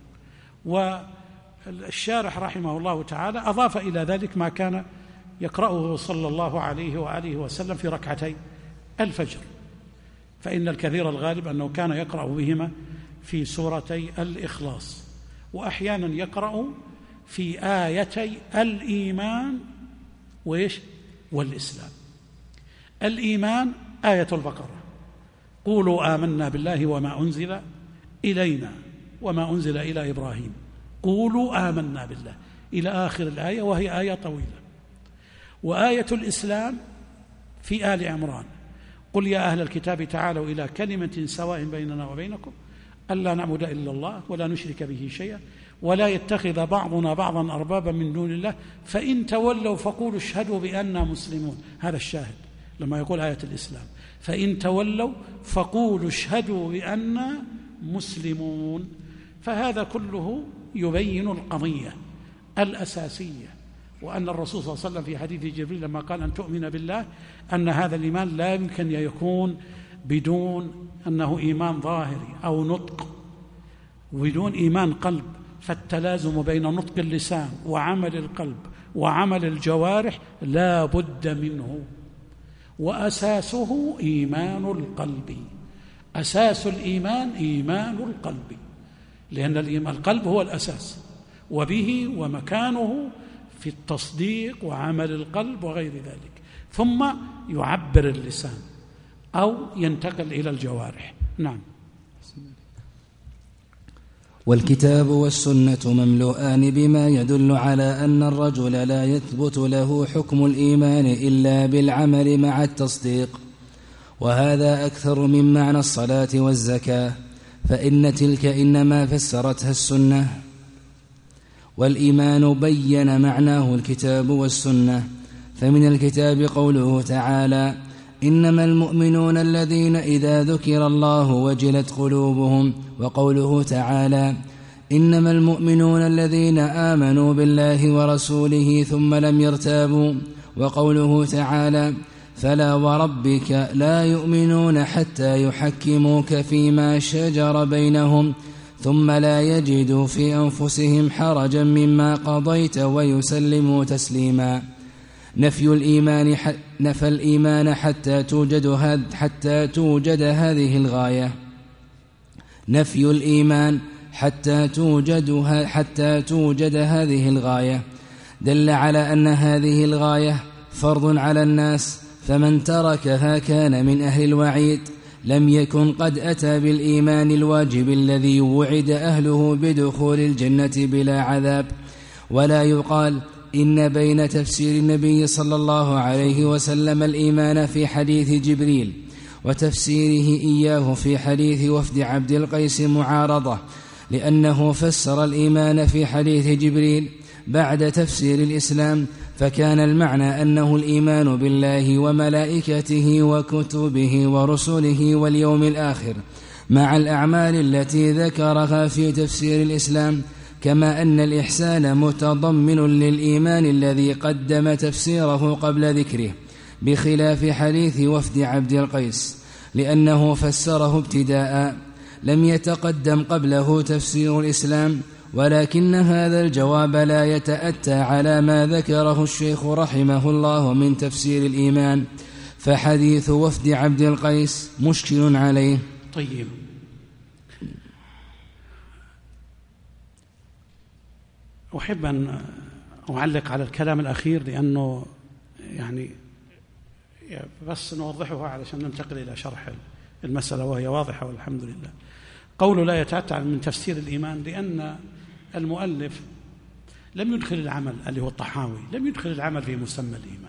والشارح رحمه الله تعالى أضاف إلى ذلك ما كان يقرأه صلى الله عليه وآله وسلم في ركعتي الفجر، فإن الكثير الغالب أنه كان يقرأ بهما في سورتي الإخلاص، وأحيانا يقرأ في آيتي الإيمان والإسلام. الإيمان آية البقرة، قولوا آمنا بالله وما أنزل إلينا وما أنزل إلى إبراهيم، قولوا آمنا بالله إلى آخر الآية، وهي آية طويلة. وآية الإسلام في آل عمران، قل يا أهل الكتاب تعالوا إلى كلمة سواء بيننا وبينكم ألا نعبد إلا الله ولا نشرك به شيئا ولا يتخذ بعضنا بعضا أربابا من دون الله فإن تولوا فقولوا اشهدوا بأننا مسلمون. هذا الشاهد لما يقول آية الإسلام. فإن تولوا فقولوا اشهدوا بأننا مسلمون. فهذا كله يبين القضية الأساسية، وأن الرسول صلى الله عليه وسلم في حديث جبريل لما قال أن تؤمن بالله أن هذا الإيمان لا يمكن يكون بدون أنه إيمان ظاهري أو نطق، بدون إيمان قلب، فالتلازم بين نطق اللسان وعمل القلب وعمل الجوارح لا بد منه، وأساسه إيمان القلب. أساس الإيمان إيمان القلب، لأن القلب هو الأساس، وبه ومكانه في التصديق وعمل القلب وغير ذلك، ثم يعبر اللسان أو ينتقل إلى الجوارح. نعم. والكتاب والسنة مملوءان بما يدل على أن الرجل لا يثبت له حكم الإيمان إلا بالعمل مع التصديق، وهذا أكثر من معنى الصلاة والزكاة، فإن تلك إنما فسرتها السنة، والإيمان بين معناه الكتاب والسنة. فمن الكتاب قوله تعالى: إنما المؤمنون الذين إذا ذكر الله وجلت قلوبهم، وقوله تعالى: إنما المؤمنون الذين آمنوا بالله ورسوله ثم لم يرتابوا، وقوله تعالى: فلا وربك لا يؤمنون حتى يحكموك فيما شجر بينهم ثم لا يجدوا في أنفسهم حرجا مما قضيت ويسلموا تسليما. نفى الإيمان حتى توجد هذه الغاية. نفي الإيمان حتى توجد هذه الغاية دل على أن هذه الغاية فرض على الناس، فمن تركها كان من أهل الوعيد، لم يكن قد أتى بالإيمان الواجب الذي وعد أهله بدخول الجنة بلا عذاب. ولا يقال إن بين تفسير النبي صلى الله عليه وسلم الإيمان في حديث جبريل وتفسيره إياه في حديث وفد عبد القيس معارضة، لأنه فسر الإيمان في حديث جبريل بعد تفسير الإسلام، فكان المعنى أنه الإيمان بالله وملائكته وكتبه ورسله واليوم الآخر مع الأعمال التي ذكرها في تفسير الإسلام، كما أن الإحسان متضمن للإيمان الذي قدم تفسيره قبل ذكره، بخلاف حديث وفد عبد القيس لأنه فسره ابتداء، لم يتقدم قبله تفسير الإسلام. ولكن هذا الجواب لا يتأتى على ما ذكره الشيخ رحمه الله من تفسير الإيمان، فحديث وفد عبد القيس مشكل عليه. طيب، أحب أن أعلق على الكلام الأخير، لأنه يعني بس نوضحه علشان ننتقل إلى شرح المسألة وهي واضحة والحمد لله. قوله لا يتأتى من تفسير الإيمان، لأن المؤلف لم يدخل العمل، اللي هو الطحاوي لم يدخل العمل في مسمى الإيمان،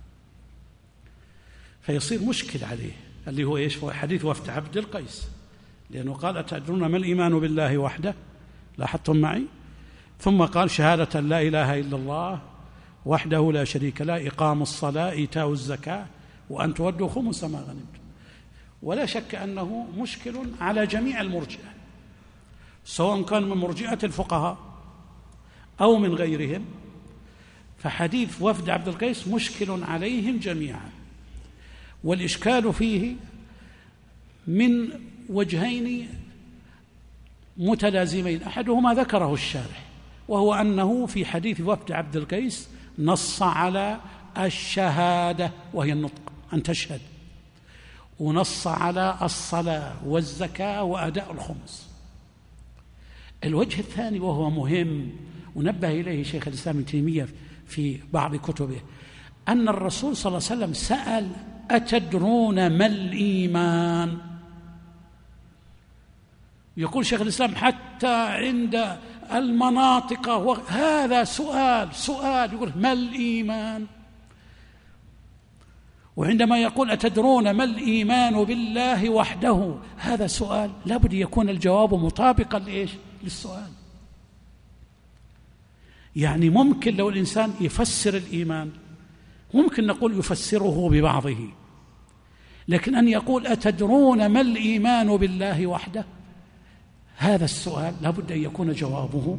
فيصير مشكل عليه، اللي هو إيش؟ هو حديث وفد عبد القيس، لأنه قال: أتدرون ما الإيمان بالله وحده؟ لاحظتم معي؟ ثم قال: شهادة لا إله إلا الله وحده لا شريك له، إقام الصلاة، إيتاء الزكاة، وأن تودوا خمس ما غنمتم. ولا شك أنه مشكل على جميع المرجئة، سواء كان من مرجئة الفقهاء أو من غيرهم، فحديث وفد عبد القيس مشكل عليهم جميعا. والإشكال فيه من وجهين متلازمين، أحدهما ذكره الشارح، وهو أنه في حديث وفد عبد القيس نص على الشهادة وهي النطق، أن تشهد، ونص على الصلاة والزكاة وأداء الخمس. الوجه الثاني وهو مهم ونبه إليه شيخ الإسلام ابن تيمية في بعض كتبه، أن الرسول صلى الله عليه وسلم سأل: أتدرون ما الإيمان؟ يقول شيخ الإسلام حتى عند المناطق هذا سؤال يقول: ما الإيمان؟ وعندما يقول: أتدرون ما الإيمان بالله وحده؟ هذا سؤال لابد يكون الجواب مطابقا للسؤال. يعني ممكن لو الإنسان يفسر الإيمان، ممكن نقول يفسره ببعضه، لكن أن يقول أتدرون ما الإيمان بالله وحده، هذا السؤال لا بد أن يكون جوابه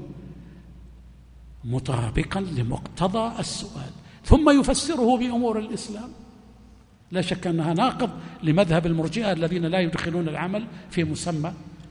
مطابقا لمقتضى السؤال، ثم يفسره بأمور الإسلام. لا شك أنها ناقض لمذهب المرجئة الذين لا يدخلون العمل في مسمى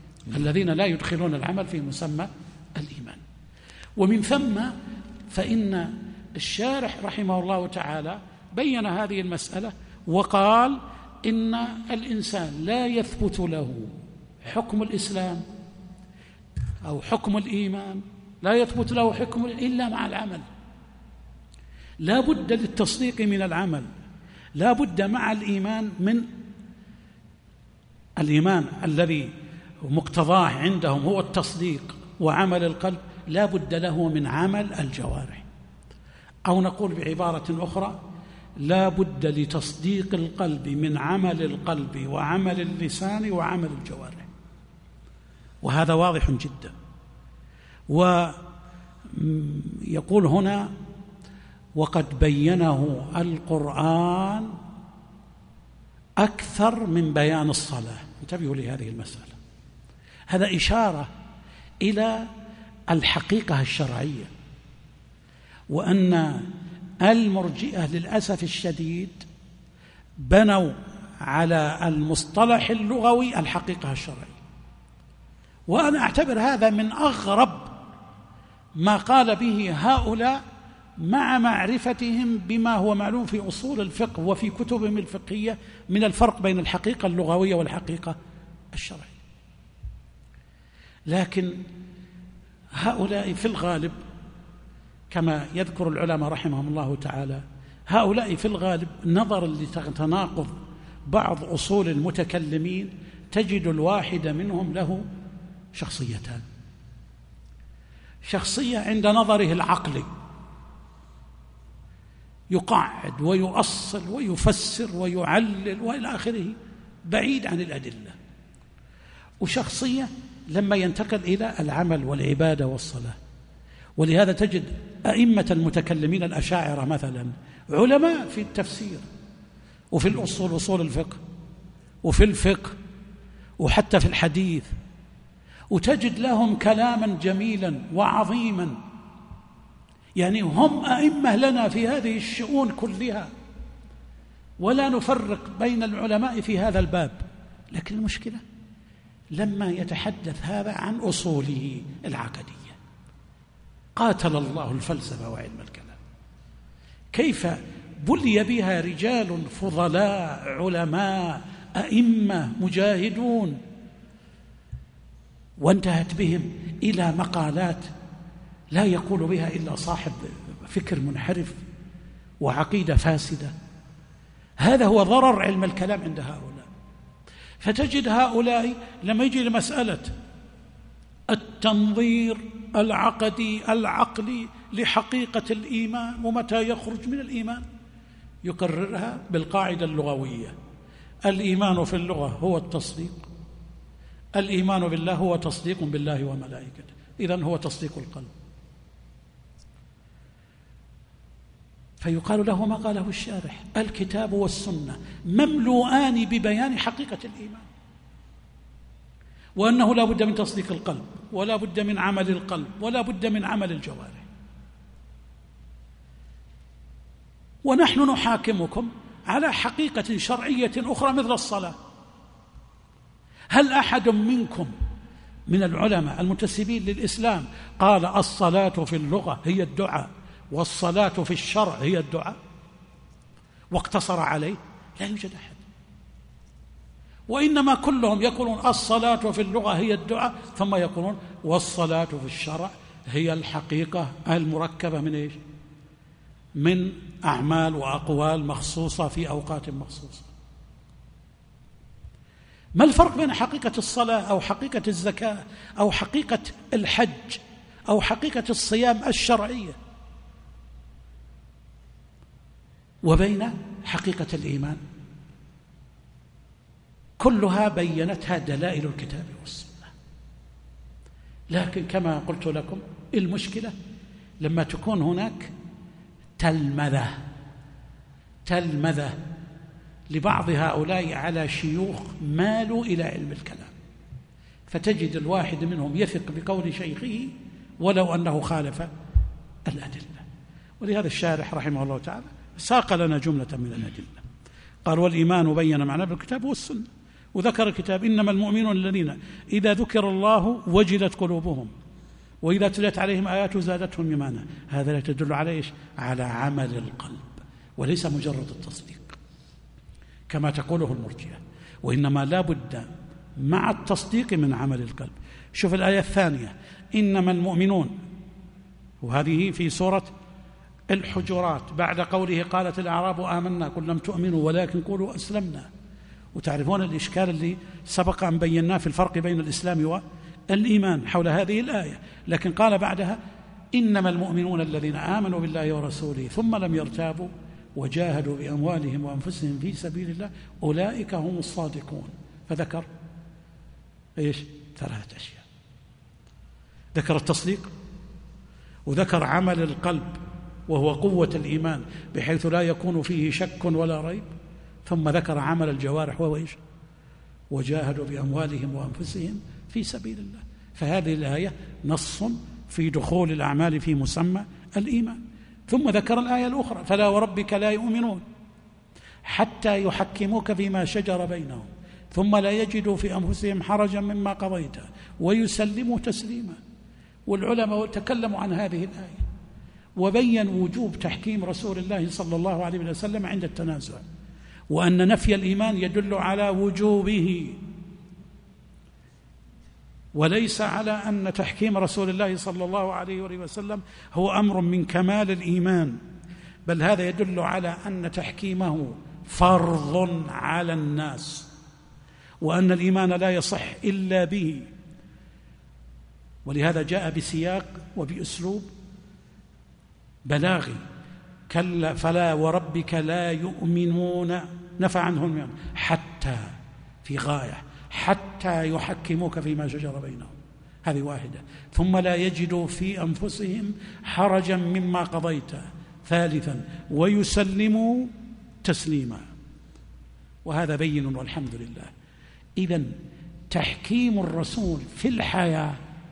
الإيمان. ومن ثم فإن الشارح رحمه الله تعالى بين هذه المسألة وقال إن الإنسان لا يثبت له حكم الإسلام أو حكم الإيمان، لا يثبت له حكم إلا مع العمل. لا بد للتصديق من العمل، لا بد مع الإيمان من الإيمان الذي مقتضاه عندهم هو التصديق وعمل القلب، لا بد له من عمل الجوارح، أو نقول بعبارة أخرى لا بد لتصديق القلب من عمل القلب وعمل اللسان وعمل الجوارح، وهذا واضح جدا. ويقول هنا وقد بينه القرآن أكثر من بيان الصلاة. انتبهوا لهذه المسألة، هذا إشارة إلى الحقيقة الشرعية، وأن المرجئة للأسف الشديد بنوا على المصطلح اللغوي الحقيقة الشرعية، وأنا أعتبر هذا من أغرب ما قال به هؤلاء مع معرفتهم بما هو معلوم في أصول الفقه وفي كتبهم الفقهية من الفرق بين الحقيقة اللغوية والحقيقة الشرعية. لكن هؤلاء في الغالب كما يذكر العلماء رحمهم الله تعالى، هؤلاء في الغالب نظرا لتناقض بعض أصول المتكلمين تجد الواحد منهم له شخصيتان: شخصية عند نظره العقلي يقعد ويؤصل ويفسر ويعلل وإلى آخره بعيد عن الأدلة، وشخصية لما ينتقل إلى العمل والعبادة والصلاة. ولهذا تجد أئمة المتكلمين الأشاعرة مثلا علماء في التفسير وفي الأصول أصول الفقه وفي الفقه وحتى في الحديث، وتجد لهم كلاما جميلا وعظيما، يعني هم أئمة لنا في هذه الشؤون كلها، ولا نفرق بين العلماء في هذا الباب. لكن المشكلة لما يتحدث هذا عن أصوله العقدية، قاتل الله الفلسفة وعلم الكلام، كيف بلي بها رجال فضلاء علماء أئمة مجاهدون، وانتهت بهم إلى مقالات لا يقول بها إلا صاحب فكر منحرف وعقيدة فاسدة. هذا هو ضرر علم الكلام عند هؤلاء. فتجد هؤلاء لما يجي لمسألة التنظير العقدي العقلي لحقيقة الإيمان ومتى يخرج من الإيمان، يقررها بالقاعدة اللغوية: الإيمان في اللغة هو التصديق، الإيمان بالله هو تصديق بالله وملائكته، إذن هو تصديق القلب. فيقال له ما قاله الشارح: الكتاب والسنة مملوءان ببيان حقيقة الإيمان، وأنه لا بد من تصديق القلب ولا بد من عمل القلب ولا بد من عمل الجوارح. ونحن نحاكمكم على حقيقة شرعية أخرى مثل الصلاة. هل أحد منكم من العلماء المنتسبين للإسلام قال الصلاة في اللغة هي الدعاء والصلاة في الشرع هي الدعاء واقتصر عليه؟ لا يوجد أحد. وإنما كلهم يقولون الصلاة في اللغة هي الدعاء، ثم يقولون والصلاة في الشرع هي الحقيقة المركبة من إيش؟ من أعمال وأقوال مخصوصة في أوقات مخصوصة. ما الفرق بين حقيقة الصلاة أو حقيقة الزكاة أو حقيقة الحج أو حقيقة الصيام الشرعية وبين حقيقة الإيمان؟ كلها بينتها دلائل الكتاب والسنة. لكن كما قلت لكم المشكلة لما تكون هناك تلمذة لبعض هؤلاء على شيوخ مالوا إلى علم الكلام، فتجد الواحد منهم يثق بقول شيخه ولو أنه خالف الأدلة. ولهذا الشارح رحمه الله تعالى ساق لنا جملة من الأدلة، قال: والإيمان بين معناه بالكتاب والسنة، وذكر الكتاب: إنما المؤمنون الذين إذا ذكر الله وجلت قلوبهم وإذا تلت عليهم آياته زادتهم إيمانا. هذا لا تدل على إيش؟ على عمل القلب، وليس مجرد التصديق كما تقوله المرجئة، وإنما لا بد مع التصديق من عمل القلب. شوف الآية الثانية: إنما المؤمنون، وهذه في سورة الحجرات بعد قوله: قالت الأعراب آمنا قل لم تؤمنوا ولكن قولوا أسلمنا. وتعرفون الإشكال اللي سبق أن بيناه في الفرق بين الإسلام والإيمان حول هذه الآية، لكن قال بعدها: إنما المؤمنون الذين آمنوا بالله ورسوله ثم لم يرتابوا وجاهدوا بأموالهم وأنفسهم في سبيل الله أولئك هم الصادقون. فذكر إيش؟ 3 أشياء: ذكر التصديق، وذكر عمل القلب وهو قوة الإيمان بحيث لا يكون فيه شك ولا ريب، ثم ذكر عمل الجوارح وهو إيش؟ وجاهدوا بأموالهم وأنفسهم في سبيل الله. فهذه الآية نص في دخول الأعمال في مسمى الإيمان. ثم ذكر الآية الأخرى: فلا وربك لا يؤمنون حتى يحكموك فيما شجر بينهم ثم لا يجدوا في أنفسهم حرجا مما قضيت ويسلموا تسليما. والعلماء تكلموا عن هذه الآية وبين وجوب تحكيم رسول الله صلى الله عليه وسلم عند التنازع، وأن نفي الإيمان يدل على وجوبه، وليس على أن تحكيم رسول الله صلى الله عليه وسلم هو أمر من كمال الإيمان، بل هذا يدل على أن تحكيمه فرض على الناس، وأن الإيمان لا يصح إلا به. ولهذا جاء بسياق وبأسلوب بلاغي: كلا فلا وربك لا يؤمنون، نفى عنهم الإيمان حتى، في غاية، حتى يحكموك فيما شجر بينهم، هذه واحدة. ثم لا يجدوا في أنفسهم حرجا مما قضيت، ثالثا ويسلموا تسليما. وهذا بين والحمد لله. إذن تحكيم الرسول في الحياة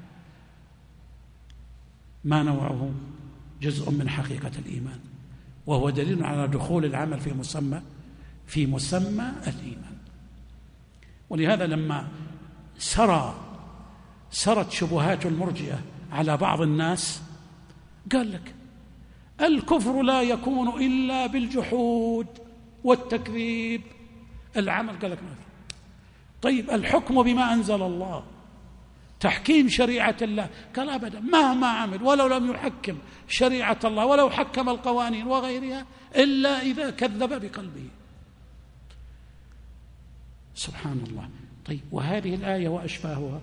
ما نوعه جزء من حقيقة الإيمان، وهو دليل على دخول العمل في مسمى الإيمان. ولهذا لما سرت شبهات المرجئة على بعض الناس قال لك: الكفر لا يكون إلا بالجحود والتكذيب، العمل قال لك ما في. طيب الحكم بما أنزل الله، تحكيم شريعة الله، قال أبدا، مهما عمل ولو لم يحكم شريعة الله ولو حكم القوانين وغيرها إلا إذا كذب بقلبه. سبحان الله. طيب وهذه الآية وأشباهها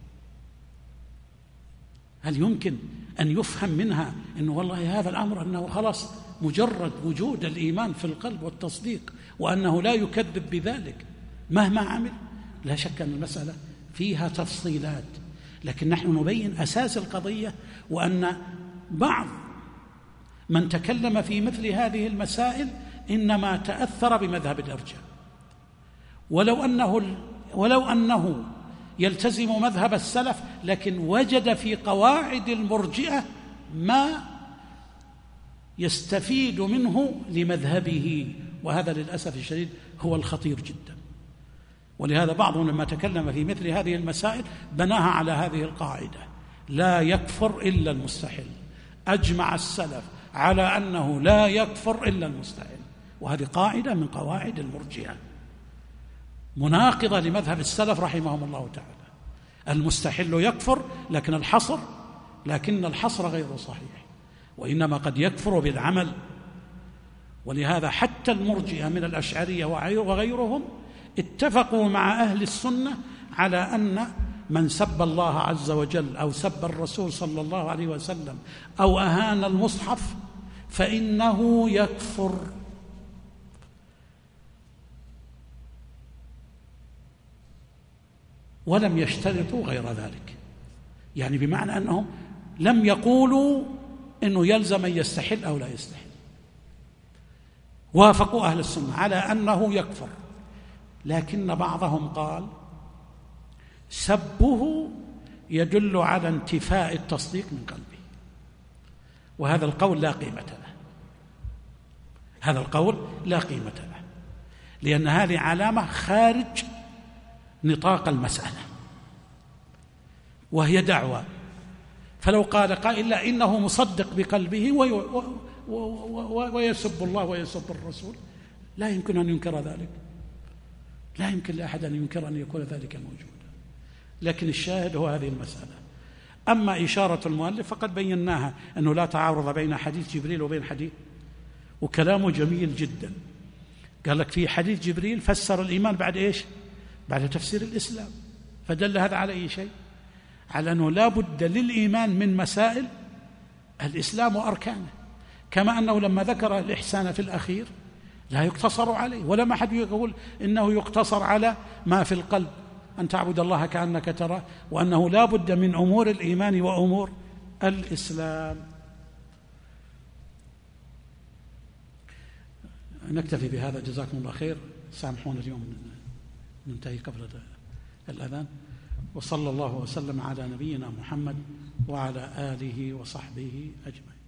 هل يمكن أن يفهم منها أنه والله هذا الأمر أنه خلاص مجرد وجود الإيمان في القلب والتصديق وأنه لا يكذب بذلك مهما عمل؟ لا شك أن المسألة فيها تفصيلات، لكن نحن نبين أساس القضية، وأن بعض من تكلم في مثل هذه المسائل إنما تأثر بمذهب الإرجاء، ولو أنه يلتزم مذهب السلف، لكن وجد في قواعد المرجئة ما يستفيد منه لمذهبه، وهذا للأسف الشديد هو الخطير جدا. ولهذا بعضهم لما تكلم في مثل هذه المسائل بناها على هذه القاعدة: لا يكفر إلا المستحل. أجمع السلف على أنه لا يكفر إلا المستحل، وهذه قاعدة من قواعد المرجئة مناقضة لمذهب السلف رحمهم الله تعالى. المستحل يكفر، لكن الحصر غير صحيح، وإنما قد يكفر بالعمل. ولهذا حتى المرجئة من الأشعرية وغيرهم اتفقوا مع أهل السنة على أن من سب الله عز وجل أو سب الرسول صلى الله عليه وسلم أو أهان المصحف فإنه يكفر. ولم يشترطوا غير ذلك، يعني بمعنى أنهم لم يقولوا أنه يلزم أن يستحل أو لا يستحل. وافقوا أهل السنة على أنه يكفر، لكن بعضهم قال سبه يدل على انتفاء التصديق من قلبه، وهذا القول لا قيمة له، هذا القول لا قيمة له، لأن هذه علامة خارج نطاق المسألة وهي دعوة. فلو قال قائل لا إنه مصدق بقلبه ويسب الله ويسب الرسول، لا يمكن أن ينكر ذلك، لا يمكن لأحد أن ينكر أن يكون ذلك موجودا. لكن الشاهد هو هذه المسألة. أما إشارة المؤلف فقد بيناها أنه لا تعارض بين حديث جبريل وبين حديث، وكلامه جميل جدا. قال لك في حديث جبريل فسر الإيمان بعد إيش؟ بعد تفسير الإسلام. فدل هذا على أي شيء؟ على أنه لا بد للإيمان من مسائل الإسلام وأركانه، كما أنه لما ذكر الإحسان في الأخير لا يقتصر عليه، ولم أحد يقول إنه يقتصر على ما في القلب، أن تعبد الله كأنك تراه، وأنه لا بد من أمور الإيمان وأمور الإسلام. نكتفي بهذا، جزاكم الله خير. سامحونا اليوم ننتهي قبل الأذان. وصلى الله وسلم على نبينا محمد وعلى آله وصحبه أجمعين.